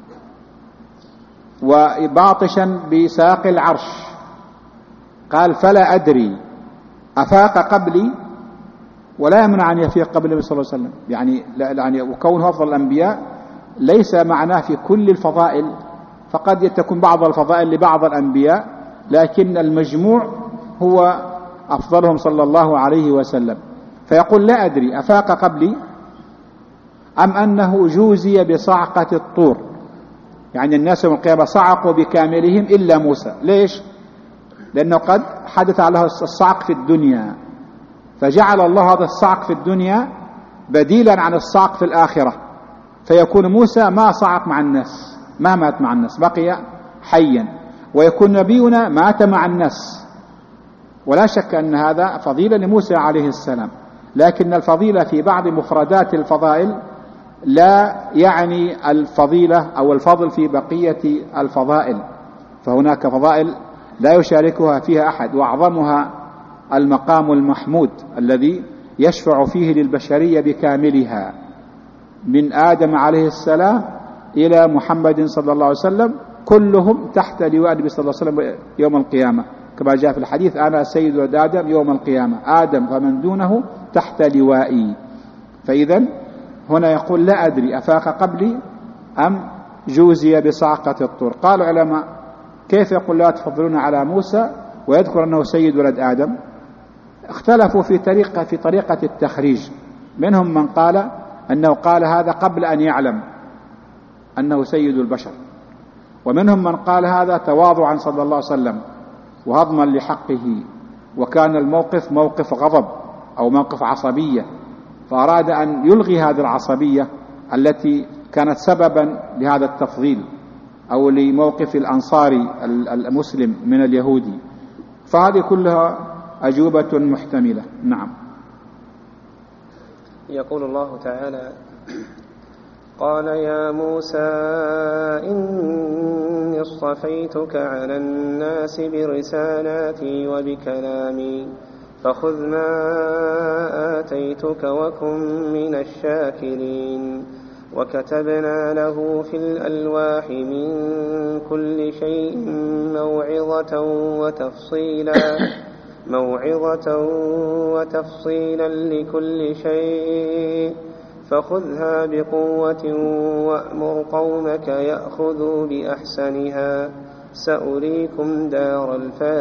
وباطشا بساق العرش. قال: فلا أدري أفاق قبلي، ولا يمنع أن يفيق قبل النبي صلى الله عليه وسلم. يعني وكونه أفضل الأنبياء ليس معناه في كل الفضائل، فقد تكون بعض الفضائل لبعض الأنبياء، لكن المجموع هو أفضلهم صلى الله عليه وسلم. فيقول: لا أدري أفاق قبلي أم أنه جوزي بصعقة الطور. يعني الناس يوم القيامة صعقوا بكاملهم إلا موسى. ليش؟ لأنه قد حدث له الصعق في الدنيا، فجعل الله هذا الصعق في الدنيا بديلا عن الصعق في الآخرة، فيكون موسى ما صعق مع الناس، ما مات مع الناس، بقي حيا، ويكون نبينا مات مع الناس. ولا شك أن هذا فضيلة لموسى عليه السلام، لكن الفضيلة في بعض مفردات الفضائل لا يعني الفضيلة أو الفضل في بقية الفضائل، فهناك فضائل لا يشاركها فيها أحد، وأعظمها المقام المحمود الذي يشفع فيه للبشرية بكاملها من آدم عليه السلام إلى محمد صلى الله عليه وسلم، كلهم تحت لواء النبي صلى الله عليه وسلم يوم القيامة، كما جاء في الحديث: أنا سيد ولد آدم يوم القيامة، آدم فمن دونه تحت لوائي. فإذا هنا يقول: لا أدري أفاق قبلي أم جوزي بصعقة الطور. قال العلماء: كيف يقول لا تفضلون على موسى ويذكر أنه سيد ولد آدم؟ اختلفوا في طريقة التخريج. منهم من قال أنه قال هذا قبل أن يعلم أنه سيد البشر، ومنهم من قال هذا تواضعا صلى الله عليه وسلم وهضما لحقه، وكان الموقف موقف غضب أو موقف عصبية، فأراد أن يلغي هذه العصبية التي كانت سببا لهذا التفضيل أو لموقف الأنصاري المسلم من اليهودي. فهذه كلها أجوبة محتملة. نعم. يقول الله تعالى: قال يا موسى إني اصطفيتك على الناس برسالاتي وبكلامي فخذ ما آتيتك وكن من الشاكرين. وكتبنا له في الألواح من كل شيء موعظة وتفصيلا لكل شيء فخذها بقوة وأمر قومك يأخذوا بأحسنها سأريكم دار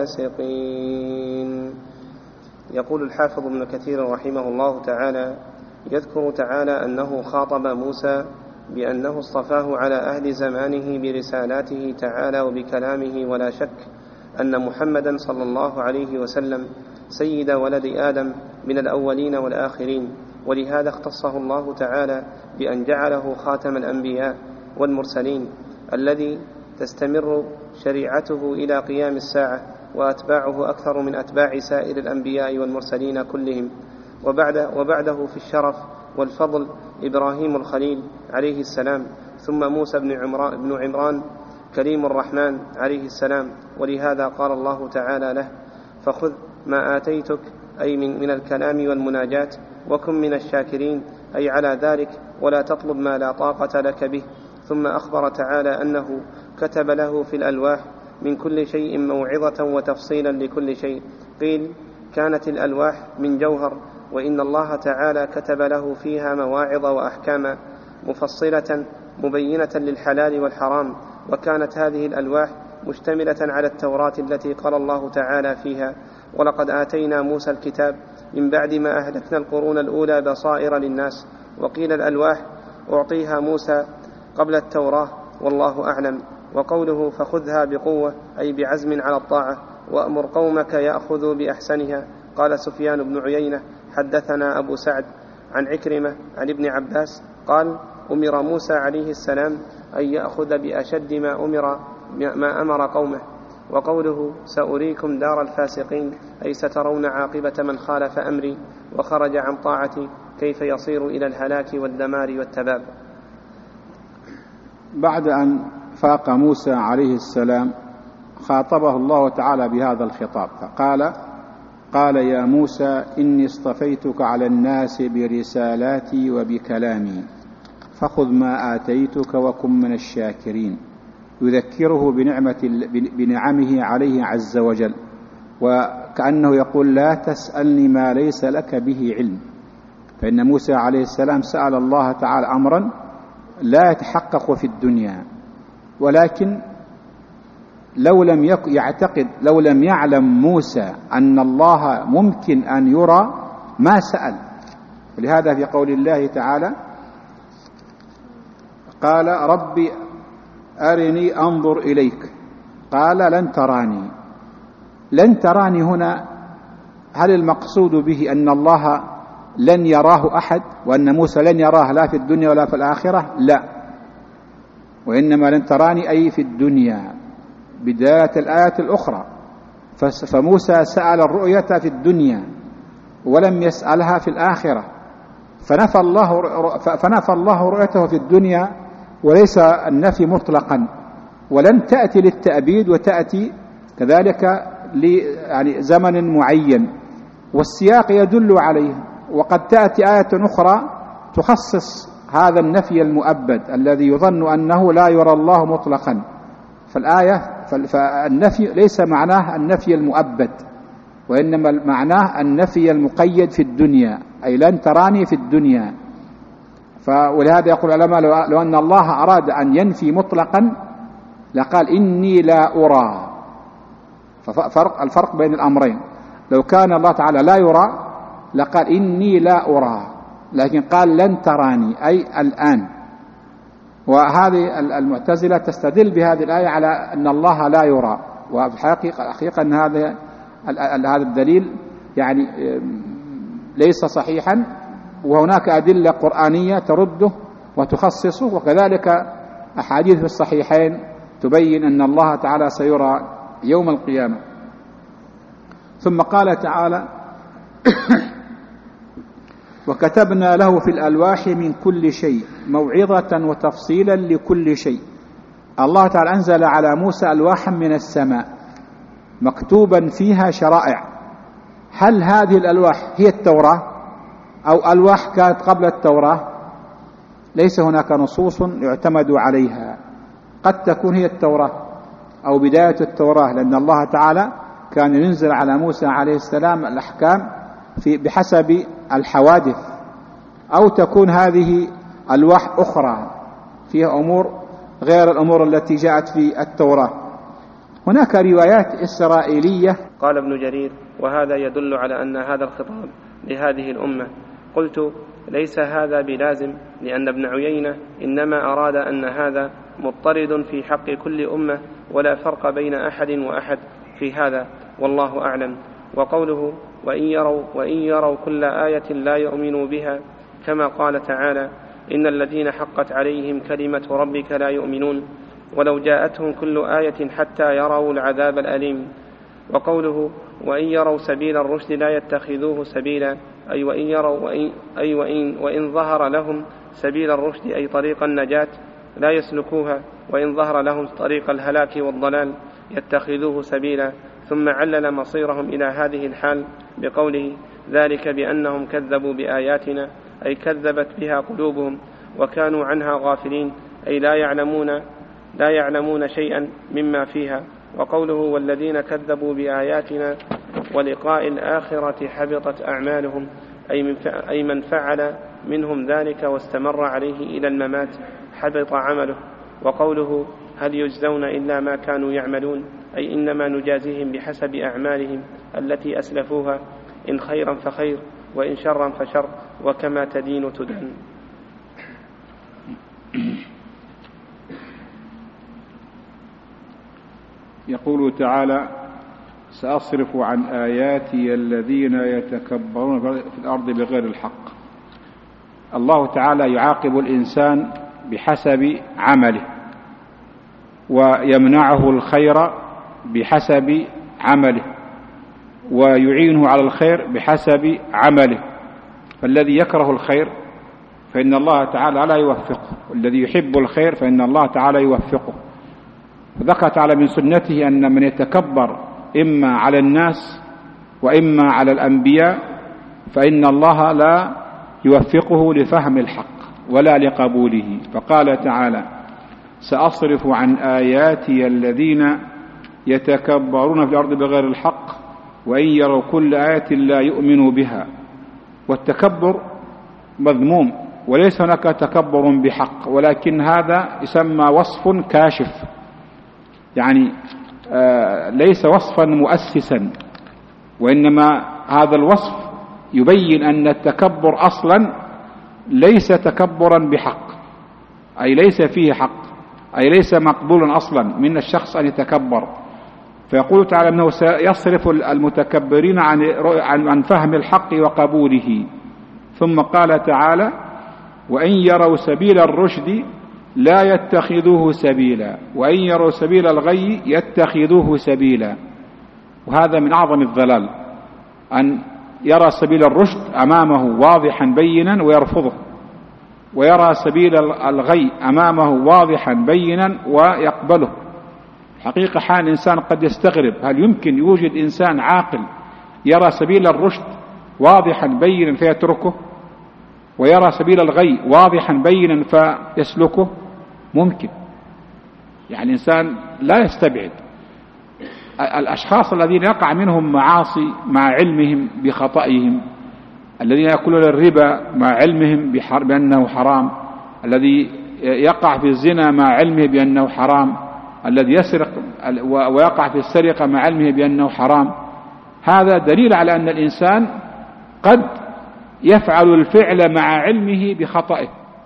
الفاسقين. يقول الحافظ ابن كثير رحمه الله تعالى: يذكر تعالى أنه خاطب موسى بأنه اصطفاه على أهل زمانه برسالاته تعالى وبكلامه، ولا شك أن محمدا صلى الله عليه وسلم سيد ولد آدم من الأولين والآخرين، ولهذا اختصه الله تعالى بأن جعله خاتم الأنبياء والمرسلين الذي تستمر شريعته إلى قيام الساعة، وأتباعه أكثر من أتباع سائر الأنبياء والمرسلين كلهم. وبعده في الشرف والفضل إبراهيم الخليل عليه السلام، ثم موسى بن عمران كريم الرحمن عليه السلام. ولهذا قال الله تعالى له: فخذ ما آتيتك، أي من الكلام والمناجات، وكن من الشاكرين، أي على ذلك ولا تطلب ما لا طاقة لك به. ثم أخبر تعالى أنه كتب له في الألواح من كل شيء موعظة وتفصيلا لكل شيء. قيل كانت الألواح من جوهر، وإن الله تعالى كتب له فيها مواعظ وأحكام مفصلة مبينة للحلال والحرام. وكانت هذه الألواح مشتملة على التوراة التي قال الله تعالى فيها: ولقد آتينا موسى الكتاب من بعد ما أهلكنا القرون الأولى بصائر للناس. وقيل الألواح أعطيها موسى قبل التوراة، والله أعلم. وقوله فخذها بقوة أي بعزم على الطاعة، وأمر قومك يأخذوا بأحسنها. قال سفيان بن عيينة: حدثنا أبو سعد عن عكرمة عن ابن عباس قال: أمر موسى عليه السلام أن يأخذ بأشد ما أمر قومه. وقوله سأريكم دار الفاسقين أي سترون عاقبة من خالف أمري وخرج عن طاعتي كيف يصير إلى الهلاك والدمار والتباب. بعد أن فاق موسى عليه السلام خاطبه الله تعالى بهذا الخطاب، فقال: قال يا موسى إني اصطفيتك على الناس برسالاتي وبكلامي فخذ ما آتيتك وكن من الشاكرين. يذكره بنعمه عليه عز وجل، وكأنه يقول: لا تسألني ما ليس لك به علم. فإن موسى عليه السلام سأل الله تعالى أمرا لا يتحقق في الدنيا، ولكن لو لم يعلم موسى أن الله ممكن أن يرى ما سأل. ولهذا في قول الله تعالى: قال رب أرني أنظر إليك قال لن تراني هنا، هل المقصود به أن الله لن يراه أحد وأن موسى لن يراه لا في الدنيا ولا في الآخرة؟ لا، وإنما لن تراني أي في الدنيا بداية الآية الأخرى. فموسى سأل الرؤية في الدنيا ولم يسألها في الآخرة، فنفى الله رؤيته في الدنيا، وليس النفي مطلقا، ولن تأتي للتأبيد وتأتي كذلك يعني زمن معين، والسياق يدل عليه. وقد تأتي آية أخرى تخصص هذا النفي المؤبد الذي يظن أنه لا يرى الله مطلقا. فالنفي ليس معناه النفي المؤبد، وإنما معناه النفي المقيد في الدنيا، أي لن تراني في الدنيا. ولهذا يقول العلماء لو أن الله أراد أن ينفي مطلقا لقال إني لا أرى. الفرق بين الأمرين، لو كان الله تعالى لا يرى لقال إني لا أرى، لكن قال لن تراني أي الآن. وهذه المعتزلة تستدل بهذه الآية على أن الله لا يرى، وفي حقيقة أن هذا الدليل يعني ليس صحيحا، وهناك أدلة قرآنية ترده وتخصصه، وكذلك أحاديث في الصحيحين تبين أن الله تعالى سيرى يوم القيامة. ثم قال تعالى وكتبنا له في الألواح من كل شيء موعظة وتفصيلا لكل شيء. الله تعالى أنزل على موسى ألواحا من السماء مكتوبا فيها شرائع. هل هذه الألواح هي التوراة أو ألواح كانت قبل التوراة؟ ليس هناك نصوص يعتمد عليها، قد تكون هي التوراة أو بداية التوراة، لأن الله تعالى كان ينزل على موسى عليه السلام الأحكام بحسب الحوادث، أو تكون هذه ألواح أخرى فيها أمور غير الأمور التي جاءت في التوراة. هناك روايات إسرائيلية. قال ابن جرير: وهذا يدل على أن هذا الخطاب لهذه الأمة. قلت: ليس هذا بلازم، لأن ابن عيينة إنما أراد أن هذا مضطرد في حق كل أمة، ولا فرق بين أحد وأحد في هذا، والله أعلم. وقوله: وإن يروا كل آية لا يؤمنوا بها، كما قال تعالى: إن الذين حقت عليهم كلمة ربك لا يؤمنون ولو جاءتهم كل آية حتى يروا العذاب الأليم. وقوله: وإن يروا سبيل الرشد لا يتخذوه سبيلا، وإن ظهر لهم سبيل الرشد أي طريق النجاة لا يسلكوها، وإن ظهر لهم طريق الهلاك والضلال يتخذوه سبيلا. ثم علل مصيرهم إلى هذه الحال بقوله: ذلك بأنهم كذبوا بآياتنا، أي كذبت بها قلوبهم وكانوا عنها غافلين، أي لا يعلمون شيئا مما فيها. وقوله: والذين كذبوا بآياتنا ولقاء الآخرة حبطت أعمالهم، أي من فعل منهم ذلك واستمر عليه إلى الممات حبط عمله. وقوله: هل يجزون إلا ما كانوا يعملون، أي إنما نجازيهم بحسب أعمالهم التي أسلفوها، إن خيرا فخير وإن شرا فشر، وكما تدين تدان. يقول تعالى: سأصرف عن آياتي الذين يتكبرون في الأرض بغير الحق. الله تعالى يعاقب الإنسان بحسب عمله، ويمنعه الخير بحسب عمله، ويعينه على الخير بحسب عمله. فالذي يكره الخير فإن الله تعالى لا يوفقه، والذي يحب الخير فإن الله تعالى يوفقه. وذكر تعالى من سنته أن من يتكبر إما على الناس وإما على الأنبياء فإن الله لا يوفقه لفهم الحق ولا لقبوله. فقال تعالى: سأصرف عن آياتي الذين يتكبرون في الأرض بغير الحق وإن يروا كل آية لا يؤمنوا بها. والتكبر مذموم، وليس هناك تكبر بحق، ولكن هذا يسمى وصف كاشف، يعني ليس وصفا مؤسسا، وإنما هذا الوصف يبين أن التكبر أصلا ليس تكبرا بحق، أي ليس فيه حق، أي ليس مقبولا أصلا من الشخص أن يتكبر. فيقول تعالى أنه سيصرف المتكبرين عن فهم الحق وقبوله. ثم قال تعالى: وإن يروا سبيل الرشد لا يتخذوه سبيلا وإن يروا سبيل الغي يتخذوه سبيلا. وهذا من أعظم الضلال، أن يرى سبيل الرشد أمامه واضحا بينا ويرفضه، ويرى سبيل الغي أمامه واضحا بينا ويقبله. حقيقة حال الإنسان قد يستغرب، هل يمكن يوجد إنسان عاقل يرى سبيل الرشد واضحا بينا فيتركه، ويرى سبيل الغي واضحا بينا فيسلكه؟ ممكن. يعني الإنسان لا يستبعد الأشخاص الذين يقع منهم معاصي مع علمهم بخطئهم، الذين يأكلون الربا مع علمهم بأنه حرام، الذي يقع في الزنا مع علمه بأنه حرام، الذي يسرق ويقع في السرقة مع علمه بأنه حرام. هذا دليل على أن الإنسان قد يفعل الفعل مع علمه بخطئه.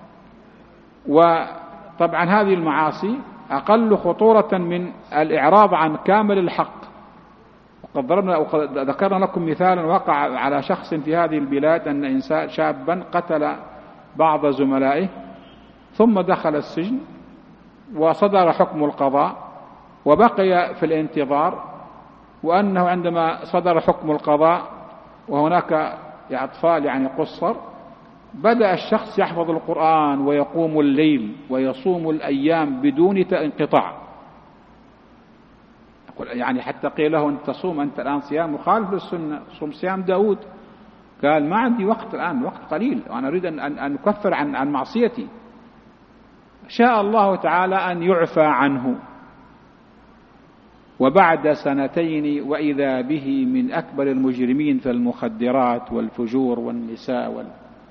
وطبعا هذه المعاصي أقل خطورة من الإعراض عن كامل الحق. وقد ذكرنا لكم مثالا وقع على شخص في هذه البلاد، أن إنسان شابا قتل بعض زملائه ثم دخل السجن وصدر حكم القضاء وبقي في الانتظار، وأنه عندما صدر حكم القضاء وهناك أطفال يعني قصر، بدأ الشخص يحفظ القرآن ويقوم الليل ويصوم الأيام بدون انقطاع. يعني حتى قيل له أنت تصوم أنت الآن صيام مخالف للسنة، صوم صيام داود. قال ما عندي وقت الآن، وقت قليل، وأنا أريد أن أكفر عن معصيتي. شاء الله تعالى أن يعفى عنه، وبعد 2 وإذا به من أكبر المجرمين في المخدرات والفجور والنساء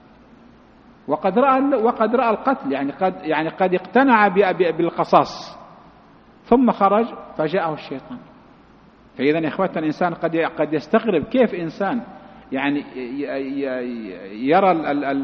وقد رأى القتل، يعني قد اقتنع بالقصاص، ثم خرج فجاءه الشيطان. فإذا يا إخوة الإنسان قد يستغرب كيف إنسان يعني يرى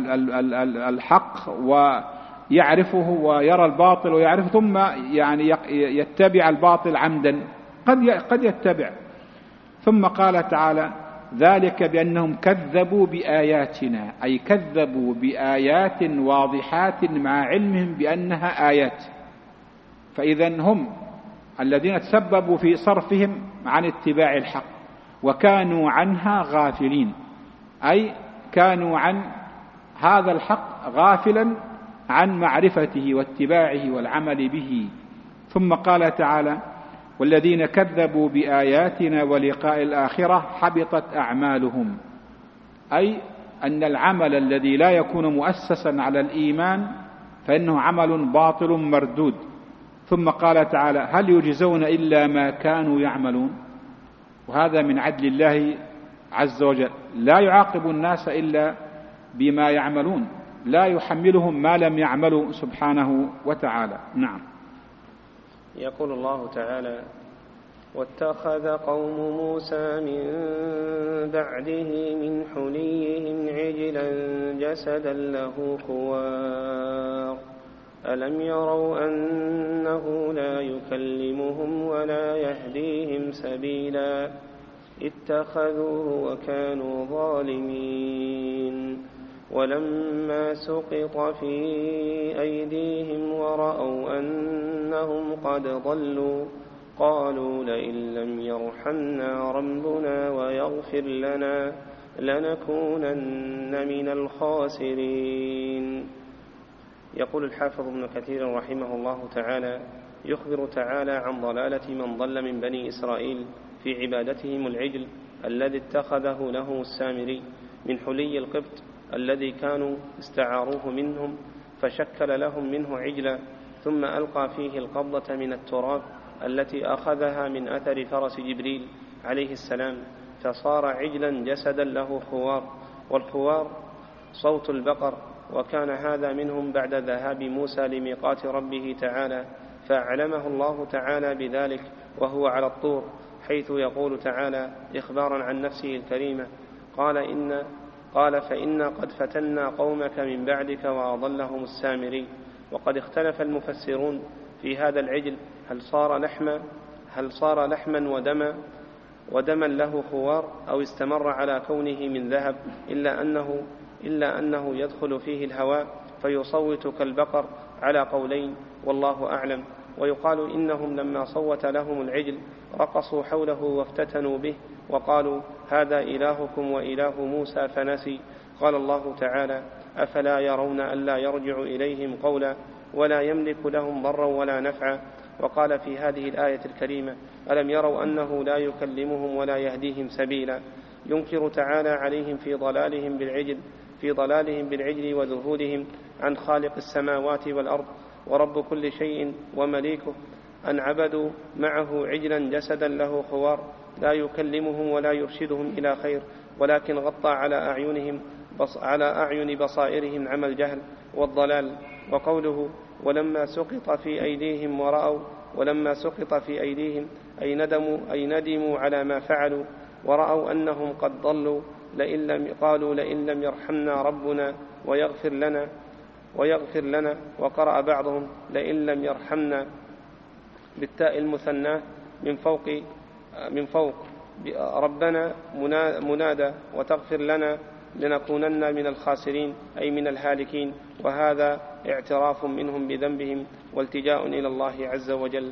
الحق ويعرفه، ويرى الباطل ويعرفه، ثم يعني يتبع الباطل عمدا. قد يتبع. ثم قال تعالى: ذلك بأنهم كذبوا بآياتنا، أي كذبوا بآيات واضحات مع علمهم بأنها آيات. فإذا هم الذين تسببوا في صرفهم عن اتباع الحق وكانوا عنها غافلين، أي كانوا عن هذا الحق غافلا عن معرفته واتباعه والعمل به. ثم قال تعالى: والذين كذبوا بآياتنا ولقاء الآخرة حبطت أعمالهم، أي أن العمل الذي لا يكون مؤسسا على الإيمان فإنه عمل باطل مردود. ثم قال تعالى: هل يجزون إلا ما كانوا يعملون. وهذا من عدل الله عز وجل، لا يعاقب الناس إلا بما يعملون، لا يحملهم ما لم يعملوا سبحانه وتعالى. نعم. يقول الله تعالى: واتخذ قوم موسى من بعده من حليهم عجلا جسدا له خوار ألم يروا أنه لا يكلمهم ولا يهديهم سبيلا اتخذوه وكانوا ظالمين. ولما سقط في أيديهم ورأوا أنهم قد ضلوا قالوا لئن لم يرحمنا ربنا ويغفر لنا لنكونن من الخاسرين. يقول الحافظ ابن كثير رحمه الله تعالى: يخبر تعالى عن ضلالة من ضل من بني إسرائيل في عبادتهم العجل الذي اتخذه له السامري من حلي القبط الذي كانوا استعاروه منهم، فشكل لهم منه عجلا ثم ألقى فيه القبضة من التراب التي أخذها من أثر فرس جبريل عليه السلام، فصار عجلا جسدا له خوار، والخوار صوت البقر. وكان هذا منهم بعد ذهاب موسى لميقات ربه تعالى، فأعلمه الله تعالى بذلك وهو على الطور، حيث يقول تعالى إخبارا عن نفسه الكريمة: قال فإنا قد فتنا قومك من بعدك وأضلهم السامري. وقد اختلف المفسرون في هذا العجل هل صار لحما ودما له خوار، أو استمر على كونه من ذهب، إلا أنه يدخل فيه الهواء فيصوت كالبقر، على قولين والله أعلم. ويقال إنهم لما صوت لهم العجل رقصوا حوله وافتتنوا به وقالوا هذا إلهكم وإله موسى فنسي. قال الله تعالى أفلا يرون ألا يرجع إليهم قولا ولا يملك لهم ضرا ولا نفعا. وقال في هذه الآية الكريمة ألم يروا أنه لا يكلمهم ولا يهديهم سبيلا. ينكر تعالى عليهم في ضلالهم بالعجل وذهولهم عن خالق السماوات والأرض ورب كل شيء ومليكه، أن عبدوا معه عجلا جسدا له خوار لا يكلمهم ولا يرشدهم إلى خير، ولكن غطى على أعين بصائرهم عمى الجهل والضلال. وقوله ولما سقط في أيديهم أي ندموا على ما فعلوا ورأوا أنهم قد ضلوا قالوا لئن لم يرحمنا ربنا ويغفر لنا. وقرأ بعضهم لئن لم يرحمنا بالتاء المثنى من فوق ربنا منادى وتغفر لنا لنكونن من الخاسرين أي من الهالكين. وهذا اعتراف منهم بذنبهم والتجاء إلى الله عز وجل.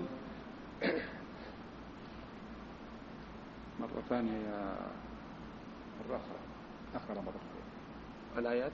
مرة ثانية يا آخر مرة الآيات.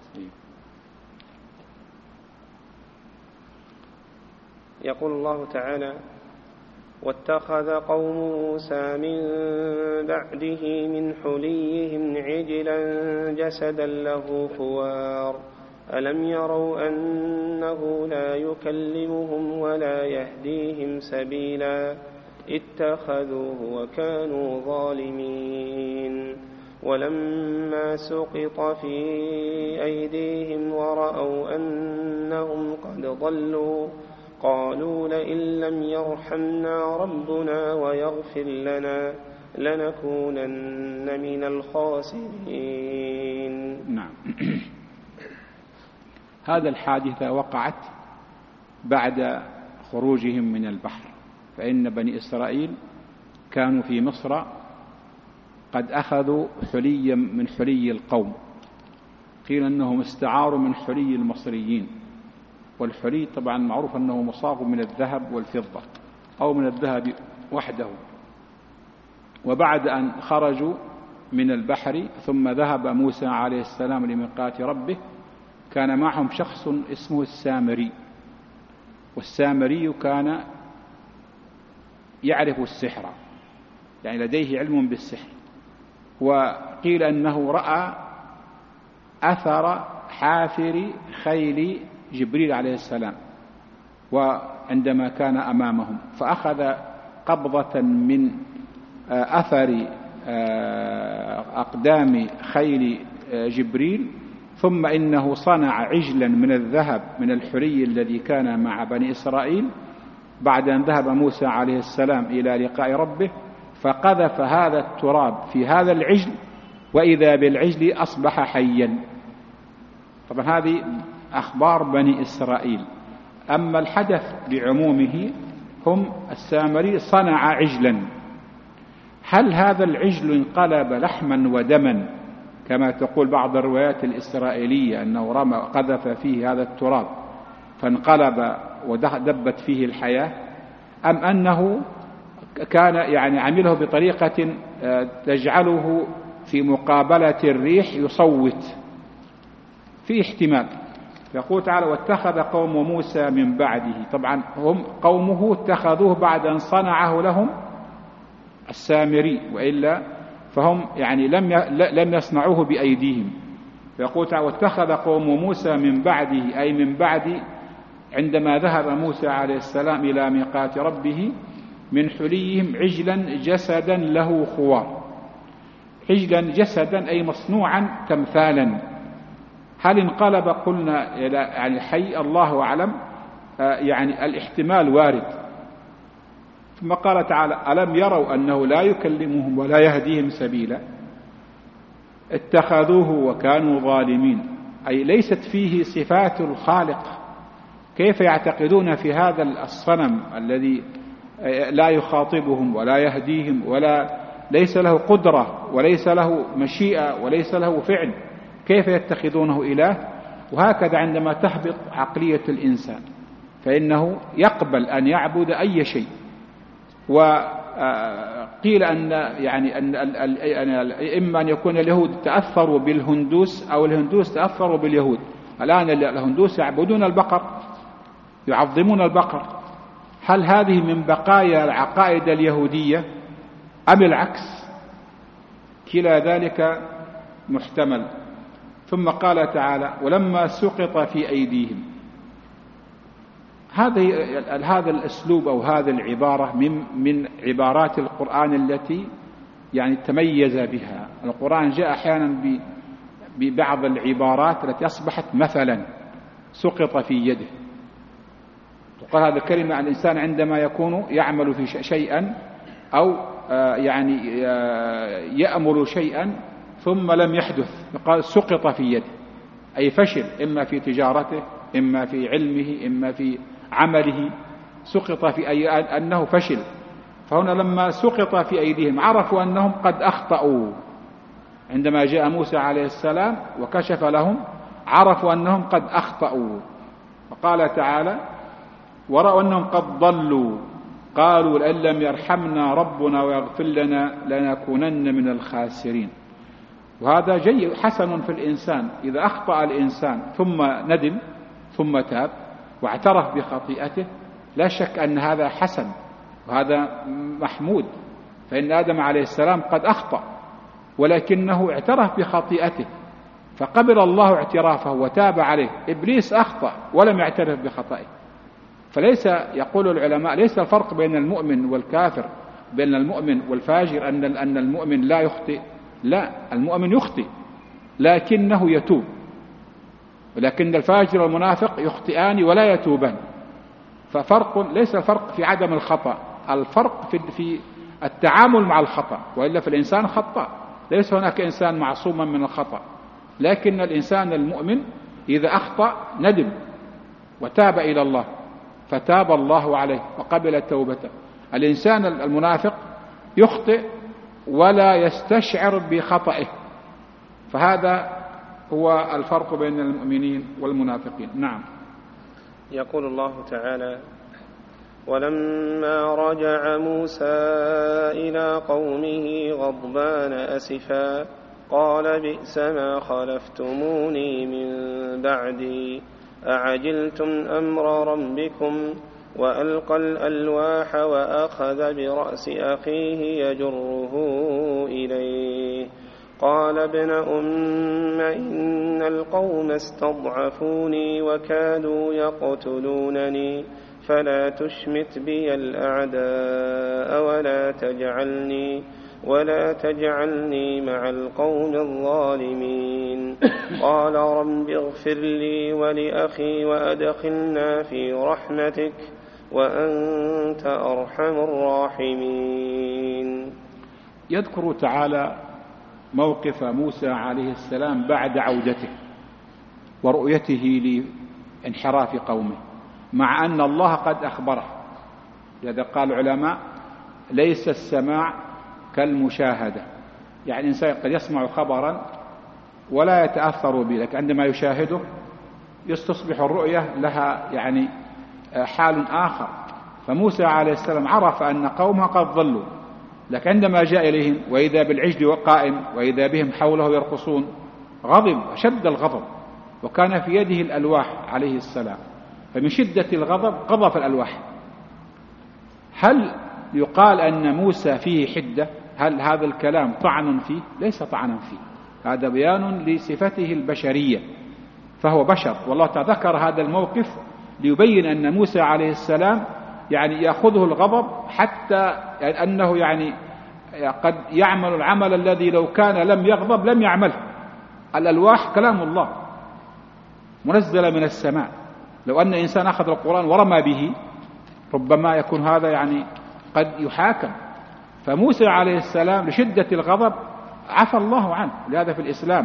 يقول الله تعالى واتخذ قوم موسى من بعده من حليهم عجلا جسدا له خوار ألم يروا أنه لا يكلمهم ولا يهديهم سبيلا اتخذوه وكانوا ظالمين. ولما سقط في أيديهم ورأوا أنهم قد ضلوا قالوا لئن لم يرحمنا ربنا ويغفر لنا لنكونن من الخاسرين. نعم. هذا الحادثة وقعت بعد خروجهم من البحر، فإن بني إسرائيل كانوا في مصر قد أخذوا حليا من حلي القوم، قيل أنهم استعاروا من حلي المصريين، والحلي طبعا معروف أنه مصاغ من الذهب والفضة أو من الذهب وحده. وبعد أن خرجوا من البحر ثم ذهب موسى عليه السلام لميقات ربه كان معهم شخص اسمه السامري، والسامري كان يعرف السحر، يعني لديه علم بالسحر. وقيل أنه رأى أثر حافر خيل جبريل عليه السلام وعندما كان أمامهم، فأخذ قبضة من أثر أقدام خيل جبريل، ثم إنه صنع عجلا من الذهب من الحلي الذي كان مع بني إسرائيل بعد أن ذهب موسى عليه السلام إلى لقاء ربه، فقذف هذا التراب في هذا العجل وإذا بالعجل أصبح حيا. طبعا هذه أخبار بني إسرائيل. أما الحدث بعمومه هم السامري صنع عجلا، هل هذا العجل انقلب لحما ودما كما تقول بعض الروايات الإسرائيلية أنه قذف فيه هذا التراب فانقلب ودبت فيه الحياة، أم أنه كان يعني عمله بطريقة تجعله في مقابلة الريح يصوت؟ في احتمال. يقول تعالى واتخذ قوم موسى من بعده، طبعا هم قومه اتخذوه بعد أن صنعه لهم السامري، وإلا فهم يعني لم يصنعوه بأيديهم. يقول تعالى واتخذ قوم موسى من بعده أي من بعد عندما ذهب موسى عليه السلام إلى ميقات ربه من حليهم عجلا جسدا له خوار. عجلا جسدا أي مصنوعا تمثالا. هل انقلب قلنا إلى يعني حي؟ الله أعلم، يعني الاحتمال وارد. ثم قال تعالى ألم يروا أنه لا يكلمهم ولا يهديهم سبيلا اتخذوه وكانوا ظالمين، أي ليست فيه صفات الخالق. كيف يعتقدون في هذا الصنم الذي لا يخاطبهم ولا يهديهم ولا ليس له قدرة وليس له مشيئة وليس له فعل، كيف يتخذونه إله؟ وهكذا عندما تهبط عقلية الإنسان فإنه يقبل أن يعبد أي شيء. قيل أن يعني إما أن يكون اليهود تأثروا بالهندوس أو الهندوس تأثروا باليهود. الآن الهندوس يعبدون البقر، يعظمون البقر. هل هذه من بقايا العقائد اليهودية أم العكس؟ كلا ذلك محتمل. ثم قال تعالى: ولما سقط في أيديهم. هذا الأسلوب أو هذه العبارة من عبارات القرآن التي يعني تميز بها القرآن. جاء أحيانا ببعض العبارات التي أصبحت مثلا: سقط في يده. وقال هذا الكلمة عن الإنسان عندما يكون يعمل في شيئا أو يعني يأمل شيئا ثم لم يحدث، قال سقط في يده، أي فشل، إما في تجارته، إما في علمه، إما في عمله، سقط في أنه فشل. فهنا لما سقط في أيديهم عرفوا أنهم قد أخطأوا. عندما جاء موسى عليه السلام وكشف لهم عرفوا أنهم قد أخطأوا. وقال تعالى: ورأوا أنهم قد ضلوا قالوا لئن لم يرحمنا ربنا ويغفر لنا لنكونن من الخاسرين. وهذا جيد حسن في الإنسان إذا أخطأ الإنسان ثم ندم ثم تاب واعترف بخطيئته، لا شك أن هذا حسن وهذا محمود. فإن آدم عليه السلام قد أخطأ ولكنه اعترف بخطيئته فقبل الله اعترافه وتاب عليه. إبليس أخطأ ولم يعترف بخطئه. فليس، يقول العلماء، ليس الفرق بين المؤمن والكافر، بين المؤمن والفاجر أن المؤمن لا يخطئ. لا، المؤمن يخطئ لكنه يتوب، ولكن الفاجر والمنافق يخطئان ولا يتوبان. ففرق، ليس الفرق في عدم الخطأ، الفرق في التعامل مع الخطأ. وإلا في الإنسان خطأ، ليس هناك إنسان معصوما من الخطأ، لكن الإنسان المؤمن إذا أخطأ ندم وتاب إلى الله فتاب الله عليه وقبل توبته. الإنسان المنافق يخطئ ولا يستشعر بخطئه. فهذا هو الفرق بين المؤمنين والمنافقين. نعم. يقول الله تعالى: ولما رجع موسى إلى قومه غضبان أسفا قال بئس ما خلفتموني من بعدي أعجلتم أمر ربكم وألقى الألواح وأخذ برأس أخيه يجره إليه قال ابن أم إن القوم استضعفوني وكادوا يقتلونني فلا تشمت بي الأعداء ولا تجعلني مع القوم الظالمين. قال رب اغفر لي ولأخي وأدخلنا في رحمتك وأنت أرحم الراحمين. يذكر تعالى موقف موسى عليه السلام بعد عودته ورؤيته لانحراف قومه، مع أن الله قد أخبره. لذا قال العلماء: ليس السماع كالمشاهدة. يعني الإنسان قد يسمع خبرا ولا يتأثر به، لكن عندما يشاهده يستصبح الرؤية لها يعني حال آخر. فموسى عليه السلام عرف أن قومه قد ضلوا، لكن عندما جاء إليهم وإذا بالعجل قائم وإذا بهم حوله يرقصون غضب، شد الغضب، وكان في يده الألواح عليه السلام، فمن شدة الغضب قذف الألواح. هل يقال أن موسى فيه حدة؟ هل هذا الكلام طعن فيه؟ ليس طعنا فيه، هذا بيان لصفته البشرية، فهو بشر. والله تعالى ذكر هذا الموقف ليبين أن موسى عليه السلام يعني يأخذه الغضب حتى أنه يعني قد يعمل العمل الذي لو كان لم يغضب لم يعمله. الألواح كلام الله منزل من السماء، لو أن إنسان أخذ القرآن ورمى به ربما يكون هذا يعني قد يحاكم. فموسى عليه السلام لشدة الغضب عفى الله عنه. لهذا في الإسلام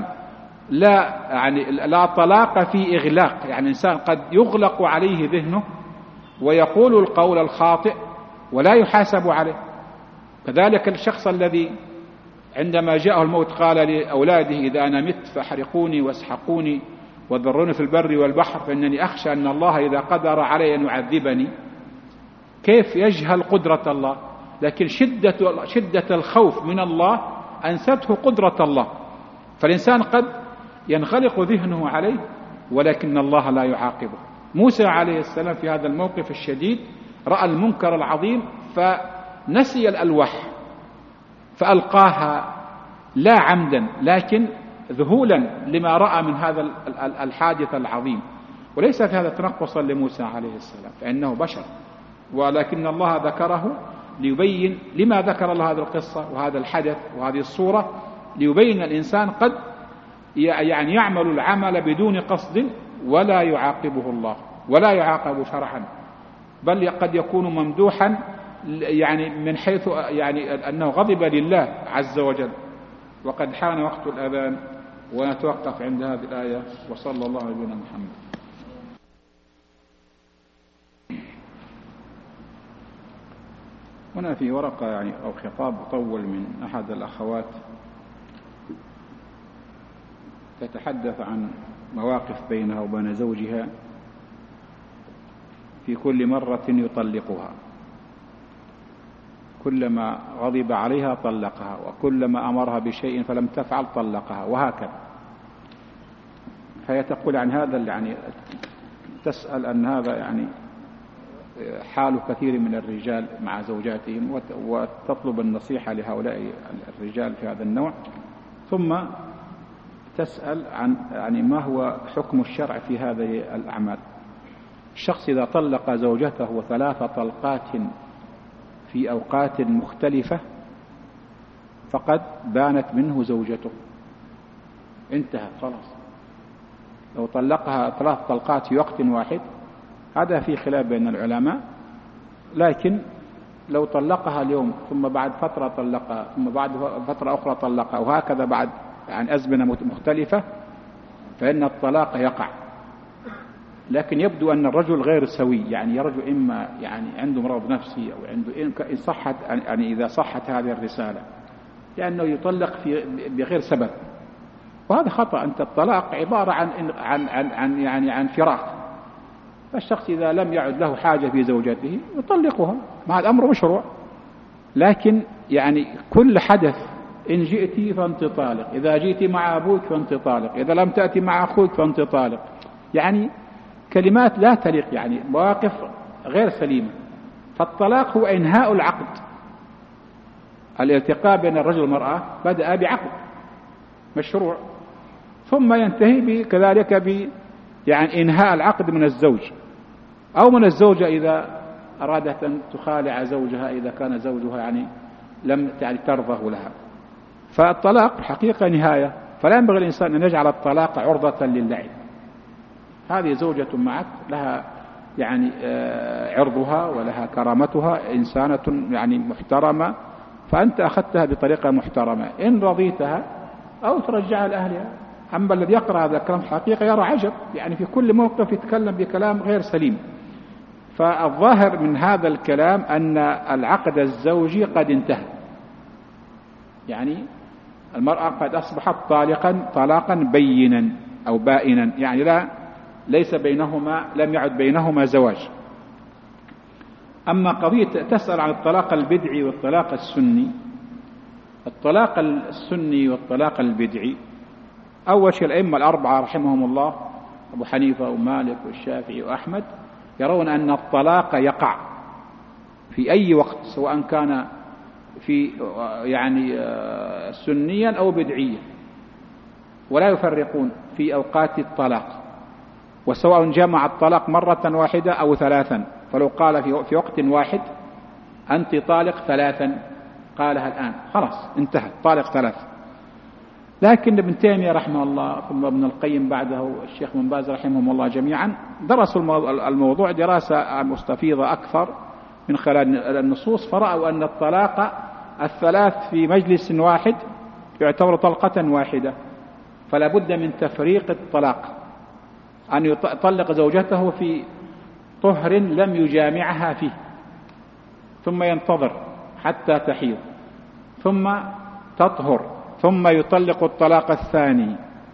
لا طلاق في إغلاق، يعني إنسان قد يغلق عليه ذهنه ويقول القول الخاطئ ولا يحاسب عليه. كذلك الشخص الذي عندما جاءه الموت قال لأولاده: إذا أنا مت فاحرقوني واسحقوني وذروني في البر والبحر فإنني أخشى أن الله إذا قدر علي أن يعذبني. كيف يجهل قدرة الله؟ لكن شدة الخوف من الله أنسته قدرة الله، فالإنسان قد ينغلق ذهنه عليه ولكن الله لا يعاقبه. موسى عليه السلام في هذا الموقف الشديد رأى المنكر العظيم فنسي الألواح فألقاها لا عمدا لكن ذهولا لما رأى من هذا الحادث العظيم. وليس في هذا تنقصا لموسى عليه السلام فإنه بشر، ولكن الله ذكره ليبين لما ذكر الله هذه القصة وهذا الحدث وهذه الصورة، ليبين الإنسان قد يعني يعمل العمل بدون قصد ولا يعاقبه الله ولا يعاقب شرعا، بل قد يكون ممدوحا يعني من حيث يعني أنه غضب لله عز وجل. وقد حان وقت الأذان ونتوقف عند هذه الآية، وصلى الله على نبينا محمد. هنا في ورقة يعني أو خطاب مطول من أحد الأخوات تتحدث عن مواقف بينها وبين زوجها في كل مرة يطلقها، كلما غضب عليها طلقها، وكلما أمرها بشيء فلم تفعل طلقها، وهكذا. فهي تقول عن هذا يعني تسأل أن هذا يعني حال كثير من الرجال مع زوجاتهم، وتطلب النصيحة لهؤلاء الرجال في هذا النوع. ثم تسأل عن يعني ما هو حكم الشرع في هذه الأعمال. الشخص إذا طلق زوجته 3 طلقات في أوقات مختلفة فقد بانت منه زوجته، انتهى خلاص. لو طلقها 3 طلقات في وقت واحد هذا في خلاف بين العلماء، لكن لو طلقها اليوم ثم بعد فترة طلقها ثم بعد فترة أخرى طلقها وهكذا بعد يعني أزمنة مختلفة فإن الطلاق يقع. لكن يبدو أن الرجل غير سوي، يعني رجل إما يعني عنده مرض نفسي أو عنده إن صحت يعني إذا صحت هذه الرسالة لأنه يطلق بغير سبب، وهذا خطأ. أنت الطلاق عبارة عن فراق، فالشخص إذا لم يعد له حاجة في زوجته يطلقها، مع الأمر مشروع. لكن يعني كل حدث إن جئت فأنت طالق، إذا جئت مع أبوك فأنت طالق، إذا لم تأتي مع أخوك فأنت طالق، يعني كلمات لا تليق، يعني مواقف غير سليمة. فالطلاق هو إنهاء العقد. الالتقاء بين الرجل والمرأة بدأ بعقد مشروع ثم ينتهي كذلك يعني إنهاء العقد من الزوج أو من الزوجة إذا أرادت أن تخالع زوجها إذا كان زوجها يعني لم يعني ترضه لها. فالطلاق حقيقة نهاية، فلا ينبغي الإنسان أن يجعل الطلاق عرضة للعب. هذه زوجة معك لها يعني عرضها ولها كرامتها، إنسانة يعني محترمة، فأنت أخذتها بطريقة محترمة، إن رضيتها أو ترجعها لأهلها. أما الذي يقرأ هذا الكلام حقيقة يرى عجب، يعني في كل موقف يتكلم بكلام غير سليم. فالظاهر من هذا الكلام أن العقد الزوجي قد انتهى، يعني المرأة قد أصبحت طلاقا بينا أو بائنا، يعني ليس بينهما لم يعد بينهما زواج. أما قضية تسأل عن الطلاق البدعي والطلاق السني. الطلاق السني والطلاق البدعي، أول شيء الأئمة الأربعة رحمهم الله أبو حنيفة ومالك والشافعي وأحمد يرون أن الطلاق يقع في أي وقت، سواء كان في يعني سنيا أو بدعيا، ولا يفرقون في أوقات الطلاق، وسواء جمع الطلاق مرة واحدة أو 3. فلو قال في وقت واحد أنت طالق 3 قالها الآن خلاص انتهت طالق 3. لكن ابن تيمية رحمه الله ثم ابن القيم بعده الشيخ بن باز رحمهم الله جميعا درسوا الموضوع دراسة مستفيضة أكثر من خلال النصوص، فرأوا أن الطلاق 3 في مجلس واحد يعتبر طلقة واحدة، فلا بد من تفريق الطلاق، أن يطلق زوجته في طهر لم يجامعها فيه ثم ينتظر حتى تحيض ثم تطهر ثم يطلق الطلاق الثاني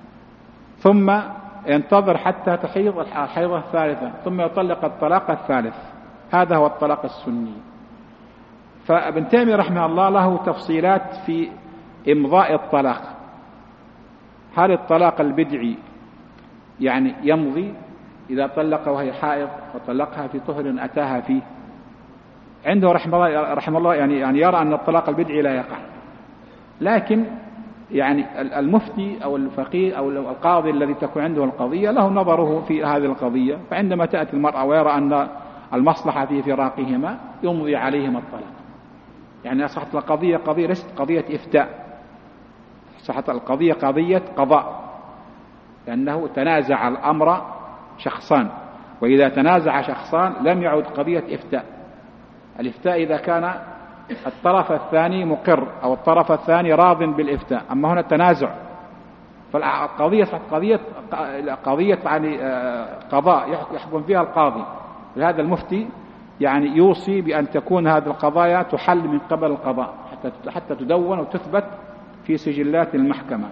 ثم ينتظر حتى تحيض الحيضة الثالثة ثم يطلق الطلاق الثالث. هذا هو الطلاق السني. فابن تيمية رحمه الله له تفصيلات في إمضاء الطلاق. هل الطلاق البدعي يعني يمضي إذا طلق وهي حائض وطلقها في طهر أتاها فيه؟ عنده رحمه الله يعني يرى أن الطلاق البدعي لا يقع، لكن يعني المفتي أو الفقيه أو القاضي الذي تكون عنده القضية له نظره في هذه القضية، فعندما تأتي المرأة ويرى أن المصلحة في فراقهما يمضي عليهما الطلاق. يعني أصبحت القضية قضية ليست قضية إفتاء، أصبحت القضية قضية قضاء، لأنه تنازع الأمر شخصان، وإذا تنازع شخصان لم يعد قضية إفتاء. الإفتاء إذا كان الطرف الثاني مقر أو الطرف الثاني راض بالإفتاء، أما هنا التنازع، فالقضية قضية يعني قضاء يحكم فيها القاضي. لهذا المفتي يعني يوصي بأن تكون هذه القضايا تحل من قبل القضاء حتى تدون وتثبت في سجلات المحكمة.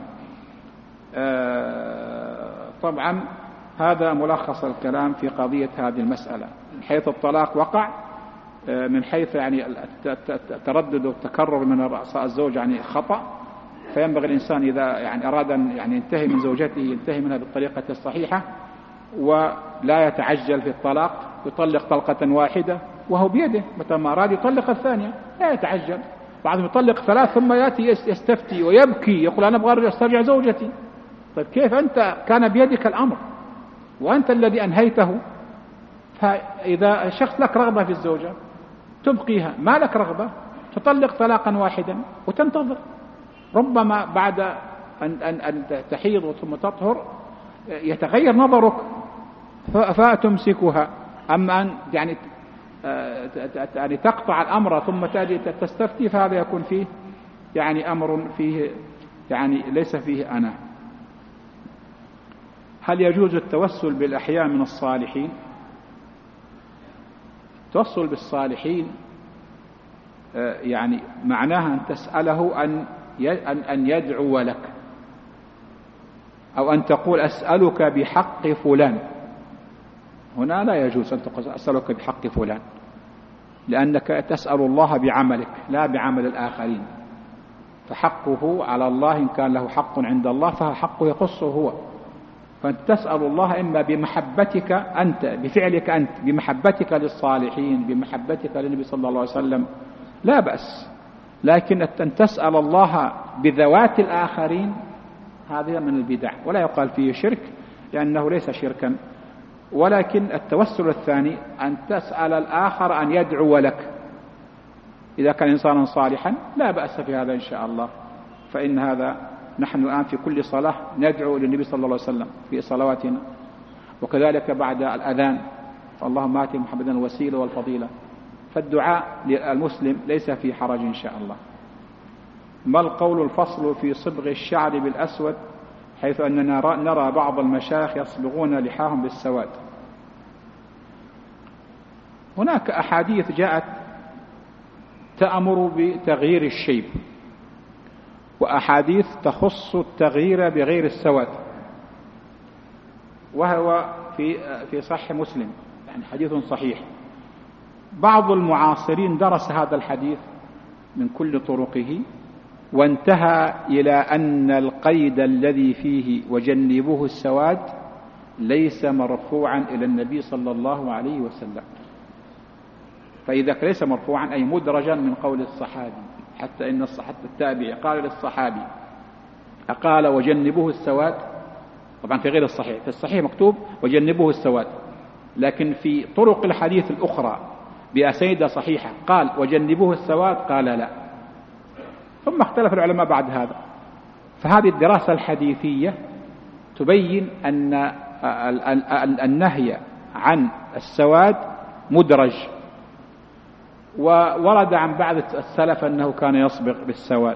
طبعا هذا ملخص الكلام في قضية هذه المسألة، من حيث الطلاق وقع، من حيث يعني التردد والتكرر من رأساء الزوج يعني خطأ، فينبغي الإنسان إذا يعني أراد أن يعني ينتهي من زوجته ينتهي منها بالطريقة الصحيحة، ولا يتعجل في الطلاق، يطلق طلقة واحدة وهو بيده، متى ما أراد يطلق الثانية لا يتعجل. بعضهم يطلق 3 ثم يأتي يستفتي ويبكي يقول أنا أبغى أسترجع زوجتي. طيب كيف أنت كان بيدك الأمر وأنت الذي أنهيته؟ فإذا شخص لك رغبة في الزوجة تبقيها، ما لك رغبة تطلق طلاقا واحدا وتنتظر، ربما بعد أن تحيض ثم تطهر يتغير نظرك فتمسكها. أما أن يعني تقطع الأمر ثم تستفتي، فهذا يكون فيه يعني أمر فيه يعني ليس فيه أنا. هل يجوز التوسل بالأحياء من الصالحين؟ التوسل بالصالحين يعني معناها أن تسأله أن يدعو لك، أو أن تقول أسألك بحق فلان. هنا لا يجوز أن تقول أسألك بحق فلان، لأنك تسأل الله بعملك لا بعمل الآخرين، فحقه على الله إن كان له حق عند الله فحقه يخصه هو. فأنت تسأل الله إما بمحبتك أنت، بفعلك أنت، بمحبتك للصالحين، بمحبتك للنبي صلى الله عليه وسلم، لا بأس. لكن أن تسأل الله بذوات الآخرين هذا من البدع، ولا يقال فيه شرك لأنه ليس شركا. ولكن التوسل الثاني أن تسأل الآخر أن يدعو لك، إذا كان إنسانا صالحا لا بأس في هذا إن شاء الله. فإن هذا نحن الآن في كل صلاة ندعو للنبي صلى الله عليه وسلم في صلواتنا، وكذلك بعد الأذان فاللهم آت محمدا الوسيلة والفضيلة. فالدعاء للمسلم ليس في حرج إن شاء الله. ما القول الفصل في صبغ الشعر بالأسود، حيث أننا نرى بعض المشايخ يصبغون لحاهم بالسواد؟ هناك أحاديث جاءت تأمر بتغيير الشيب، وأحاديث تخص التغيير بغير السواد، وهو في صحيح مسلم، يعني حديث صحيح. بعض المعاصرين درس هذا الحديث من كل طرقه وانتهى إلى أن القيد الذي فيه وجنبوه السواد ليس مرفوعا إلى النبي صلى الله عليه وسلم. فإذا ليس مرفوعا أي مدرجا من قول الصحابي، حتى إن التابعي قال للصحابي أقال وجنبوه السواد؟ طبعا في غير الصحيح، في الصحيح مكتوب وجنبوه السواد، لكن في طرق الحديث الأخرى بأسانيد صحيحة قال وجنبوه السواد، قال لا. ثم اختلف العلماء بعد هذا. فهذه الدراسة الحديثية تبين أن النهي عن السواد مدرج، وورد عن بعض السلف أنه كان يصبغ بالسواد.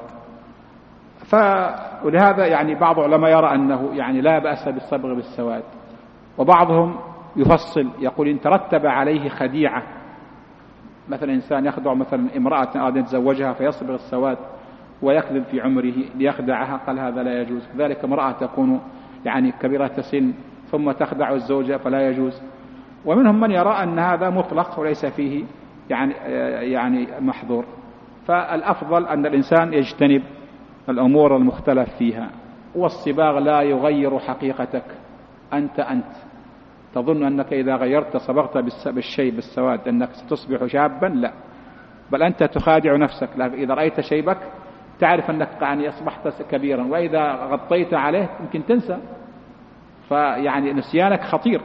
ولهذا يعني بعض العلماء يرى أنه يعني لا بأس بالصبغ بالسواد، وبعضهم يفصل يقول إن ترتب عليه خديعة، مثلا إنسان يخدع مثلا امرأة أراد أن يتزوجها فيصبغ السواد ويكذب في عمره ليخدعها، قال هذا لا يجوز. كذلك امرأة تكون يعني كبيرة سن ثم تخدع الزوجة فلا يجوز. ومنهم من يرى أن هذا مطلق وليس فيه يعني محظور. فالأفضل أن الإنسان يجتنب الأمور المختلف فيها. والصباغ لا يغير حقيقتك، أنت تظن أنك إذا غيرت صبغت بالشيب بالسواد أنك ستصبح شابا، لا، بل أنت تخادع نفسك. إذا رأيت شيبك تعرف أنك يعني أصبحت كبيرا، وإذا غطيت عليه يمكن تنسى، فيعني نسيانك خطير.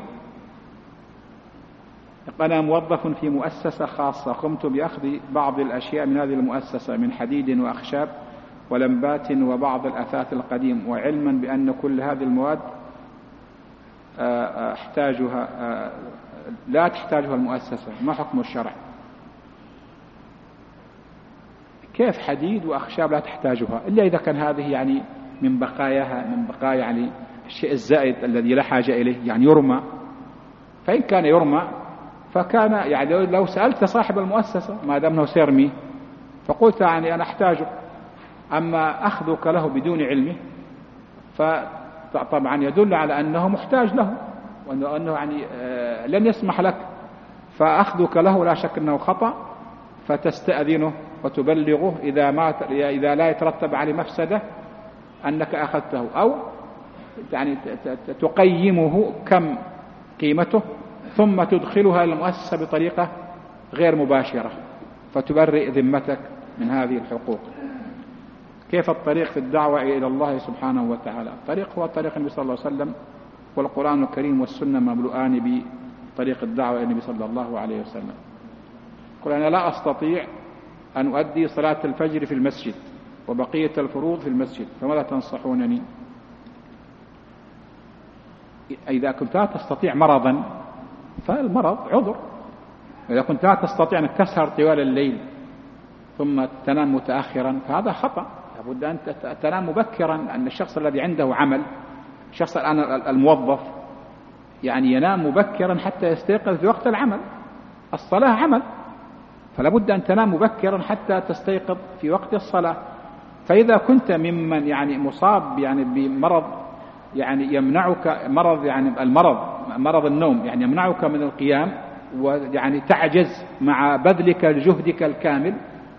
أنا موظف في مؤسسة خاصة، قمت بأخذ بعض الأشياء من هذه المؤسسة من حديد وأخشاب ولمبات وبعض الأثاث القديم، وعلما بأن كل هذه المواد لا تحتاجها المؤسسة. ما حكم الشرع؟ كيف حديد وأخشاب لا تحتاجها إلا إذا كان هذه يعني من بقاياها، من بقايا يعني الشيء الزائد الذي لا حاجة إليه، يعني يرمى. فإن كان يرمى فكان يعني لو سألت صاحب المؤسسة ما دام أنه سيرمي فقلت يعني أنا أحتاجه. أما أخذك له بدون علمه فطبعا يدل على أنه محتاج له، وأنه يعني لن يسمح لك. فأخذك له لا شك أنه خطأ، فتستأذنه وتبلغه إذا لا يترتب عليه مفسدة أنك أخذته، أو يعني تقيمه كم قيمته ثم تدخلها إلى المؤسسة بطريقة غير مباشرة فتبرئ ذمتك من هذه الحقوق. كيف الطريق في الدعوة إلى الله سبحانه وتعالى؟ الطريق هو طريق النبي صلى الله عليه وسلم، والقرآن الكريم والسنة مملوءان بطريق الدعوة إلى النبي صلى الله عليه وسلم. قل أنا لا أستطيع أن أؤدي صلاة الفجر في المسجد وبقية الفروض في المسجد، فماذا تنصحونني؟ إذا كنت لا تستطيع مرضا فالمرض عذر. إذا كنت لا تستطيع أن تسهر طوال الليل ثم تنام متأخرا فهذا خطأ. لابد أن تنام مبكرا، أن الشخص الذي عنده عمل، الشخص الآن الموظف يعني ينام مبكرا حتى يستيقظ في وقت العمل. الصلاة عمل، فلا بد أن تنام مبكرا حتى تستيقظ في وقت الصلاة. فإذا كنت ممن يعني مصاب يعني بمرض يعني يمنعك مرض النوم يعني يمنعك من القيام، ويعني تعجز مع بذلك لجهدك الكامل،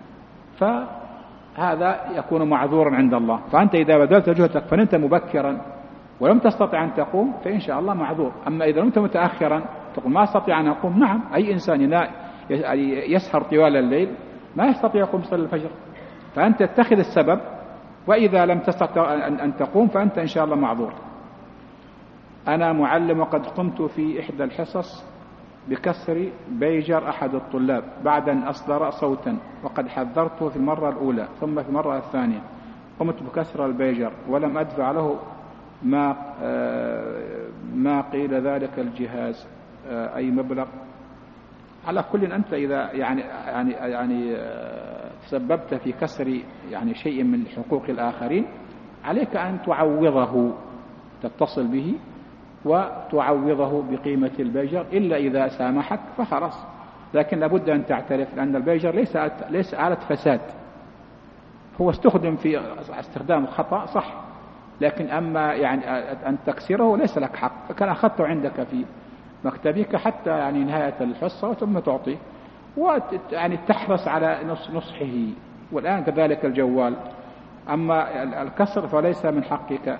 فهذا يكون معذورا عند الله. فأنت إذا بذلت جهدك فنمت مبكرا ولم تستطع أن تقوم فإن شاء الله معذور. أما إذا نمت متأخرا تقول ما أستطيع أن أقوم، نعم، أي إنسان يسهر طوال الليل ما يستطيع يقوم يصلي الفجر، فأنت تتخذ السبب، وإذا لم تستطع أن تقوم فأنت إن شاء الله معذور. أنا معلم وقد قمت في إحدى الحصص بكسر بيجر أحد الطلاب بعد أن أصدر صوتا، وقد حذرته في المرة الأولى ثم في المرة الثانية. قمت بكسر البيجر ولم أدفع له ما قيل ذلك الجهاز أي مبلغ. على كل أنت إذا يعني تسببت في كسر يعني شيء من حقوق الآخرين عليك أن تعوضه، تتصل به وتعوضه بقيمة البيجر، إلا إذا سامحك فخلاص. لكن لابد أن تعترف أن البيجر ليس آلة فساد، هو استخدم في استخدام خطأ صح، لكن أما يعني أن تكسره ليس لك حق، فكان أخذته عندك في مكتبك حتى يعني نهاية الحصة ثم تعطيه، ويعني تحرص على نصحه. والآن كذلك الجوال، أما الكسر فليس من حقك.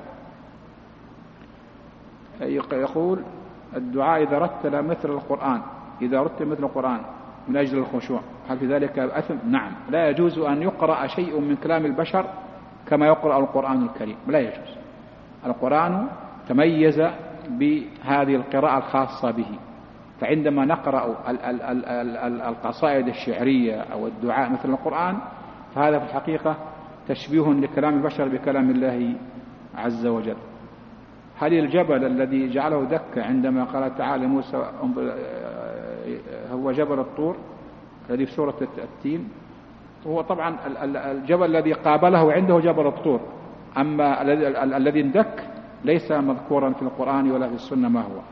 يقول الدعاء إذا رتل مثل القرآن من أجل الخشوع هل في ذلك أثم؟ نعم، لا يجوز أن يقرأ شيء من كلام البشر كما يقرأ القرآن الكريم، لا يجوز. القرآن تميز بهذه القراءة الخاصة به، فعندما نقرأ القصائد الشعرية أو الدعاء مثل القرآن فهذا في الحقيقة تشبيه لكلام البشر بكلام الله عز وجل. هل الجبل الذي جعله دكة عندما قال تعالى موسى هو جبل الطور الذي في سورة التين؟ هو طبعا الجبل الذي قابله عنده جبل الطور، أما الذي اندك ليس مذكورا في القرآن ولا في السنة ما هو.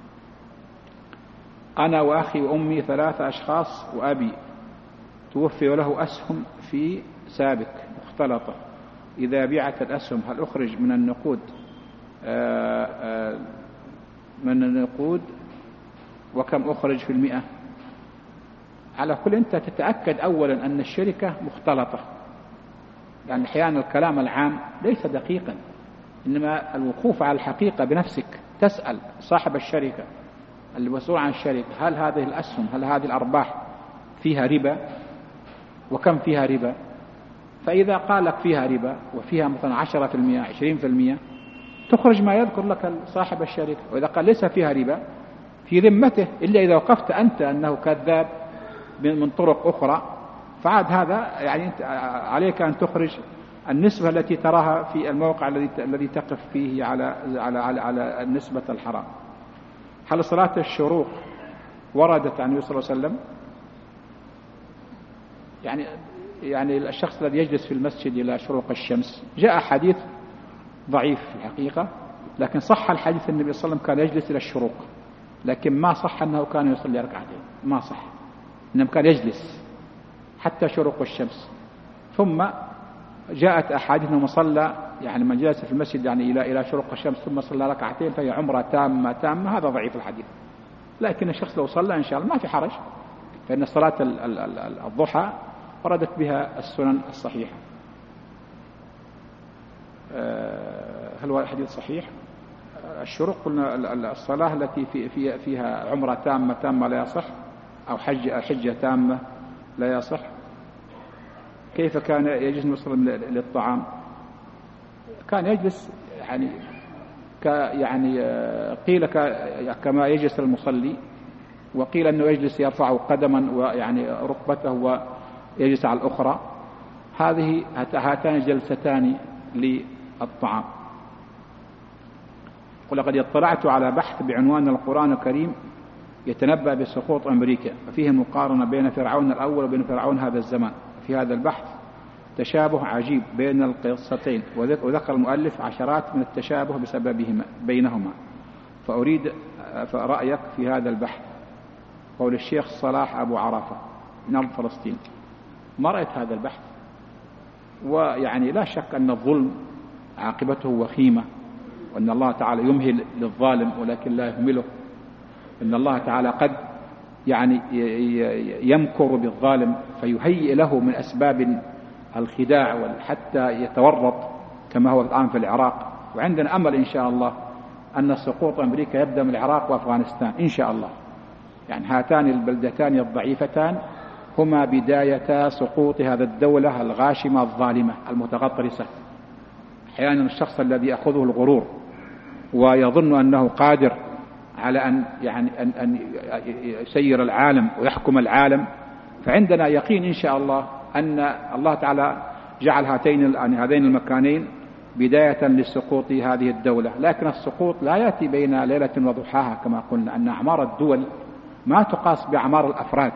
أنا وأخي وأمي 3 أشخاص، وأبي توفي وله أسهم في سابق مختلطة. إذا بيعت الأسهم هل أخرج من النقود وكم أخرج في 100؟ على كل أنت تتأكد أولا أن الشركة مختلطة، لأن أحيانا الكلام العام ليس دقيقا، إنما الوقوف على الحقيقة بنفسك، تسأل صاحب الشركة المسؤول عن الشركة هل هذه الأسهم، هل هذه الأرباح فيها ربا، وكم فيها ربا؟ فإذا قال لك فيها ربا وفيها مثلا 10% 20%، تخرج ما يذكر لك صاحب الشركة. وإذا قال ليس فيها ربا في ذمته، إلا إذا وقفت أنت أنه كذاب من طرق أخرى، فعاد هذا يعني أنت عليك أن تخرج النسبة التي تراها في الموقع الذي تقف فيه على النسبة الحرام. هل صلاة الشروق وردت عن النبي صلى الله عليه وسلم؟ يعني الشخص الذي يجلس في المسجد إلى شروق الشمس، جاء حديث ضعيف في الحقيقة، لكن صح الحديث النبي صلى الله عليه وسلم كان يجلس إلى الشروق، لكن ما صح أنه كان يصلي ركعتين، ما صح، إنه كان يجلس حتى شروق الشمس. ثم جاءت أحاديث أنه صلى، يعني من جلس في المسجد يعني إلى شروق الشمس ثم صلى ركعتين فهي عمرة تامة، هذا ضعيف الحديث. لكن الشخص لو صلى إن شاء الله ما في حرج، فإن صلاة الضحى وردت بها السنن الصحيحة. هل هو الحديث صحيح؟ الشروق قلنا الصلاة التي فيها عمرة تامة لا يصح، أو حجة تامة لا يصح. كيف كان يجلس المسلم للطعام؟ كان يجلس يعني قيل كما يجلس المصلي، وقيل أنه يجلس يرفع قدما ويعني ركبته ويجلس على الأخرى. هاتان جلستان للطعام. ولقد اطلعت على بحث بعنوان القرآن الكريم يتنبأ بسقوط أمريكا، وفيه مقارنة بين فرعون الأول وبين فرعون هذا الزمان. في هذا البحث تشابه عجيب بين القصتين، وذكر المؤلف عشرات من التشابه بسببهما بينهما، فأريد رأيك في هذا البحث. قول الشيخ صلاح أبو عرفة من أرض فلسطين. ما رأيت هذا البحث؟ ويعني لا شك أن الظلم عاقبته وخيمة، وأن الله تعالى يمهل للظالم ولكن لا يهمله، أن الله تعالى قد يعني يمكر بالظالم فيهيئ له من أسباب الخداع حتى يتورط كما هو الآن في العراق. وعندنا أمل إن شاء الله أن سقوط أمريكا يبدأ من العراق وأفغانستان إن شاء الله. يعني هاتان البلدتان الضعيفتان هما بداية سقوط هذا الدولة الغاشمة الظالمة المتغطرسة. أحيانا الشخص الذي يأخذه الغرور ويظن أنه قادر على أن يسير العالم ويحكم العالم، فعندنا يقين إن شاء الله أن الله تعالى جعل هذين المكانين بداية لسقوط هذه الدولة. لكن السقوط لا يأتي بين ليلة وضحاها كما قلنا، أن أعمار الدول ما تقاس بأعمار الأفراد،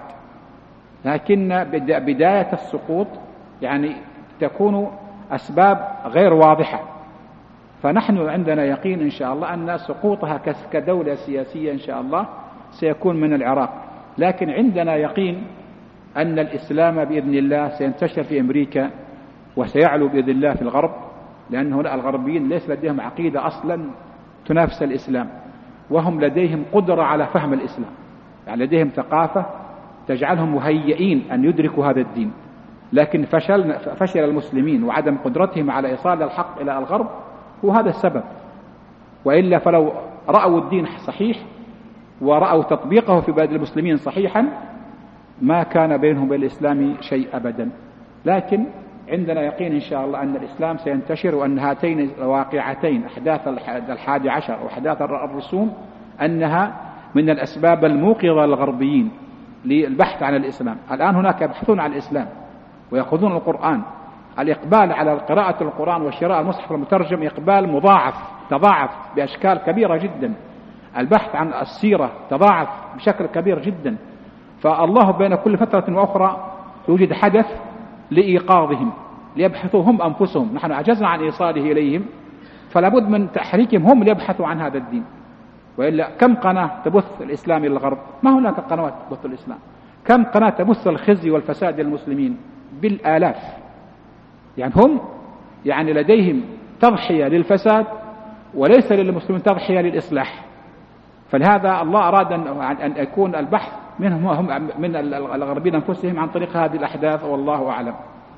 لكن بداية السقوط يعني تكون أسباب غير واضحة. فنحن عندنا يقين إن شاء الله أن سقوطها كدولة سياسية إن شاء الله سيكون من العراق. لكن عندنا يقين أن الإسلام بإذن الله سينتشر في أمريكا وسيعلو بإذن الله في الغرب، لأن هؤلاء الغربيين ليس لديهم عقيدة أصلا تنافس الإسلام، وهم لديهم قدرة على فهم الإسلام، يعني لديهم ثقافة تجعلهم مهيئين أن يدركوا هذا الدين. لكن فشل المسلمين وعدم قدرتهم على إيصال الحق إلى الغرب هو هذا السبب. وإلا فلو رأوا الدين صحيح ورأوا تطبيقه في بلاد المسلمين صحيحا ما كان بينهم وبين الإسلام شيء أبدا. لكن عندنا يقين إن شاء الله أن الإسلام سينتشر، وأن هاتين الواقعتين أحداث 11 وأحداث الرسوم أنها من الأسباب الموقظة للغربيين للبحث عن الإسلام. الآن هناك يبحثون عن الإسلام ويأخذون القرآن. الإقبال على قراءة القرآن وشراء المصحف المترجم إقبال تضاعف بأشكال كبيرة جدا. البحث عن السيرة تضاعف بشكل كبير جدا. فالله بين كل فترة وأخرى يوجد حدث لإيقاظهم ليبحثوا هم أنفسهم. نحن عجزنا عن إيصاله إليهم، فلا بد من تحريكهم هم ليبحثوا عن هذا الدين. وإلا كم قناة تبث الإسلام إلى الغرب؟ ما هناك قنوات تبث الإسلام. كم قناة تبث الخزي والفساد للمسلمين؟ بالآلاف. يعني هم يعني لديهم تضحية للفساد وليس للمسلمين تضحية للإصلاح. فلهذا الله أراد أن يكون البحث منهم هم من الغربيين أنفسهم عن طريق هذه الأحداث، والله أعلم.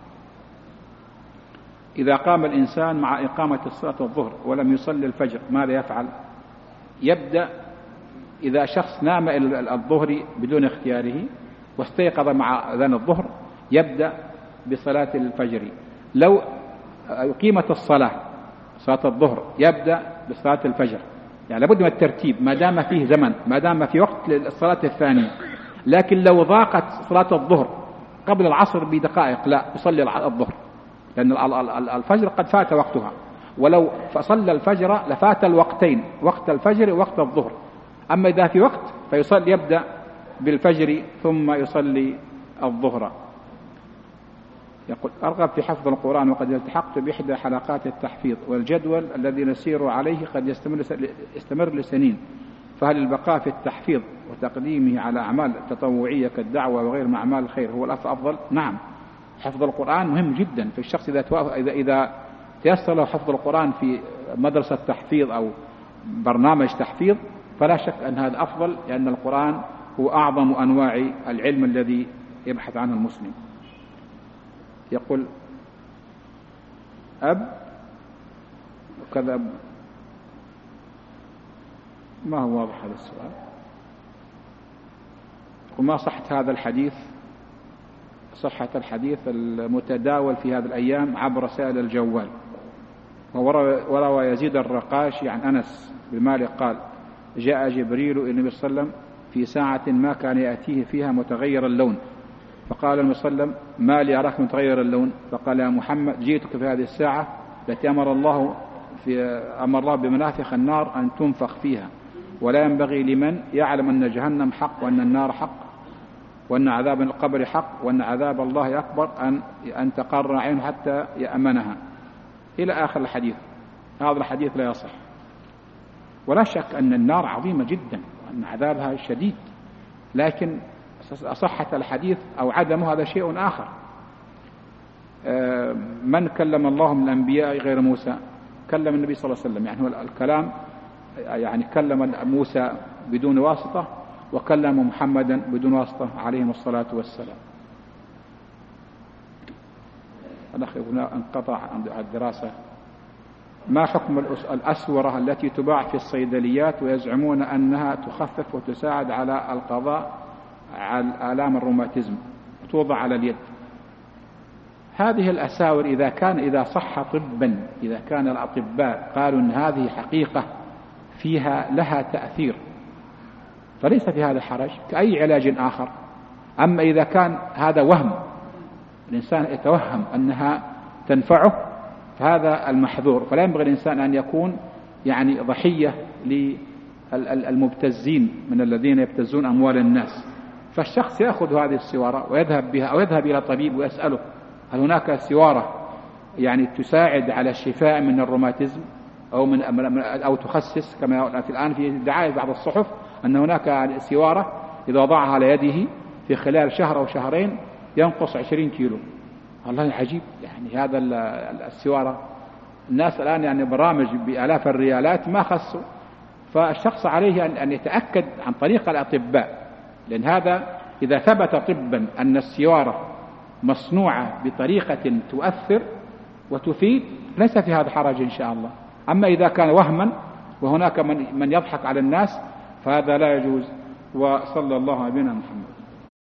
إذا قام الإنسان مع إقامة الصلاة الظهر ولم يصلي الفجر ماذا يفعل؟ يبدأ، إذا شخص نام إلى الظهر بدون اختياره واستيقظ مع أذان الظهر يبدأ بصلاة الفجر. لو أقيمت صلاة الظهر يبدأ بصلاة الفجر، يعني لابد من الترتيب ما دام فيه زمن، ما دام في وقت للصلاة الثانية. لكن لو ضاقت صلاة الظهر قبل العصر بدقائق لا يصلي الظهر، لأن الفجر قد فات وقتها، ولو فصلى الفجر لفات الوقتين، وقت الفجر ووقت الظهر. أما إذا في وقت فيصلي يبدأ بالفجر ثم يصلي الظهر. يقول: أرغب في حفظ القرآن وقد التحقت بإحدى حلقات التحفيظ، والجدول الذي نسير عليه قد يستمر لسنين، فهل البقاء في التحفيظ وتقديمه على أعمال تطوعية كالدعوة وغير من أعمال الخير هو الأفضل؟ نعم، حفظ القرآن مهم جدا في الشخص. إذا تيسر له حفظ القرآن في مدرسة تحفيظ أو برنامج تحفيظ فلا شك أن هذا أفضل، لأن القرآن هو أعظم أنواع العلم الذي يبحث عنه المسلم. يقول: أب وكذا، ما هو واضح هذا السؤال. وما صحة هذا الحديث؟ صحة الحديث المتداول في هذه الأيام عبر رسائل الجوال. وروى يزيد الرقاشي عن أنس بن مالك قال: جاء جبريل إلى النبي صلى الله عليه وسلم في ساعة ما كان يأتيه فيها متغير اللون، فقال النبي صلى الله عليه وسلم: ما لي أراك متغير اللون؟ فقال: يا محمد جئتك في هذه الساعة التي أمر الله بمنافخ النار أن تنفخ فيها، ولا ينبغي لمن يعلم أن جهنم حق وأن النار حق وأن عذاب القبر حق وأن عذاب الله أكبر أن تقر عينه حتى يأمنها، إلى آخر الحديث. هذا الحديث لا يصح، ولا شك أن النار عظيمة جدا وأن عذابها شديد، لكن صحة الحديث أو عدمه هذا شيء آخر. من كلم الله من الأنبياء غير موسى؟ كلم النبي صلى الله عليه وسلم، يعني هو الكلام، يعني كلم موسى بدون واسطة وكلم محمدا بدون واسطة عليهم الصلاة والسلام. الأخ هنا انقطع عند الدراسة. ما حكم الأسورة التي تباع في الصيدليات ويزعمون أنها تخفف وتساعد على القضاء على آلام الروماتيزم وتوضع على اليد؟ هذه الأساور إذا صح طبا، إذا كان الأطباء قالوا أن هذه حقيقة فيها لها تأثير فليس في هذا حرج كأي علاج آخر. أما إذا كان هذا وهم، الإنسان يتوهم أنها تنفعه، فهذا المحذور. فلا ينبغي الإنسان أن يكون يعني ضحية للمبتزين من الذين يبتزون أموال الناس. فالشخص يأخذ هذه السوارة ويذهب بها أو يذهب إلى طبيب ويسأله: هل هناك سوارة يعني تساعد على الشفاء من الروماتيزم أو تخسس، كما في الآن في دعاية بعض الصحف أن هناك سوارة إذا وضعها على يده في خلال شهر أو شهرين ينقص 20 كيلو. والله عجيب، يعني هذا السوارة الناس الآن يعني برامج بآلاف الريالات ما خسوا. فالشخص عليه أن يتأكد عن طريق الأطباء، لأن هذا إذا ثبت طبا أن السوارة مصنوعة بطريقة تؤثر وتفيد ليس في هذا حرج إن شاء الله. أما إذا كان وهما وهناك من يضحك على الناس فهذا لا يجوز. وصلى الله على نبينا محمد.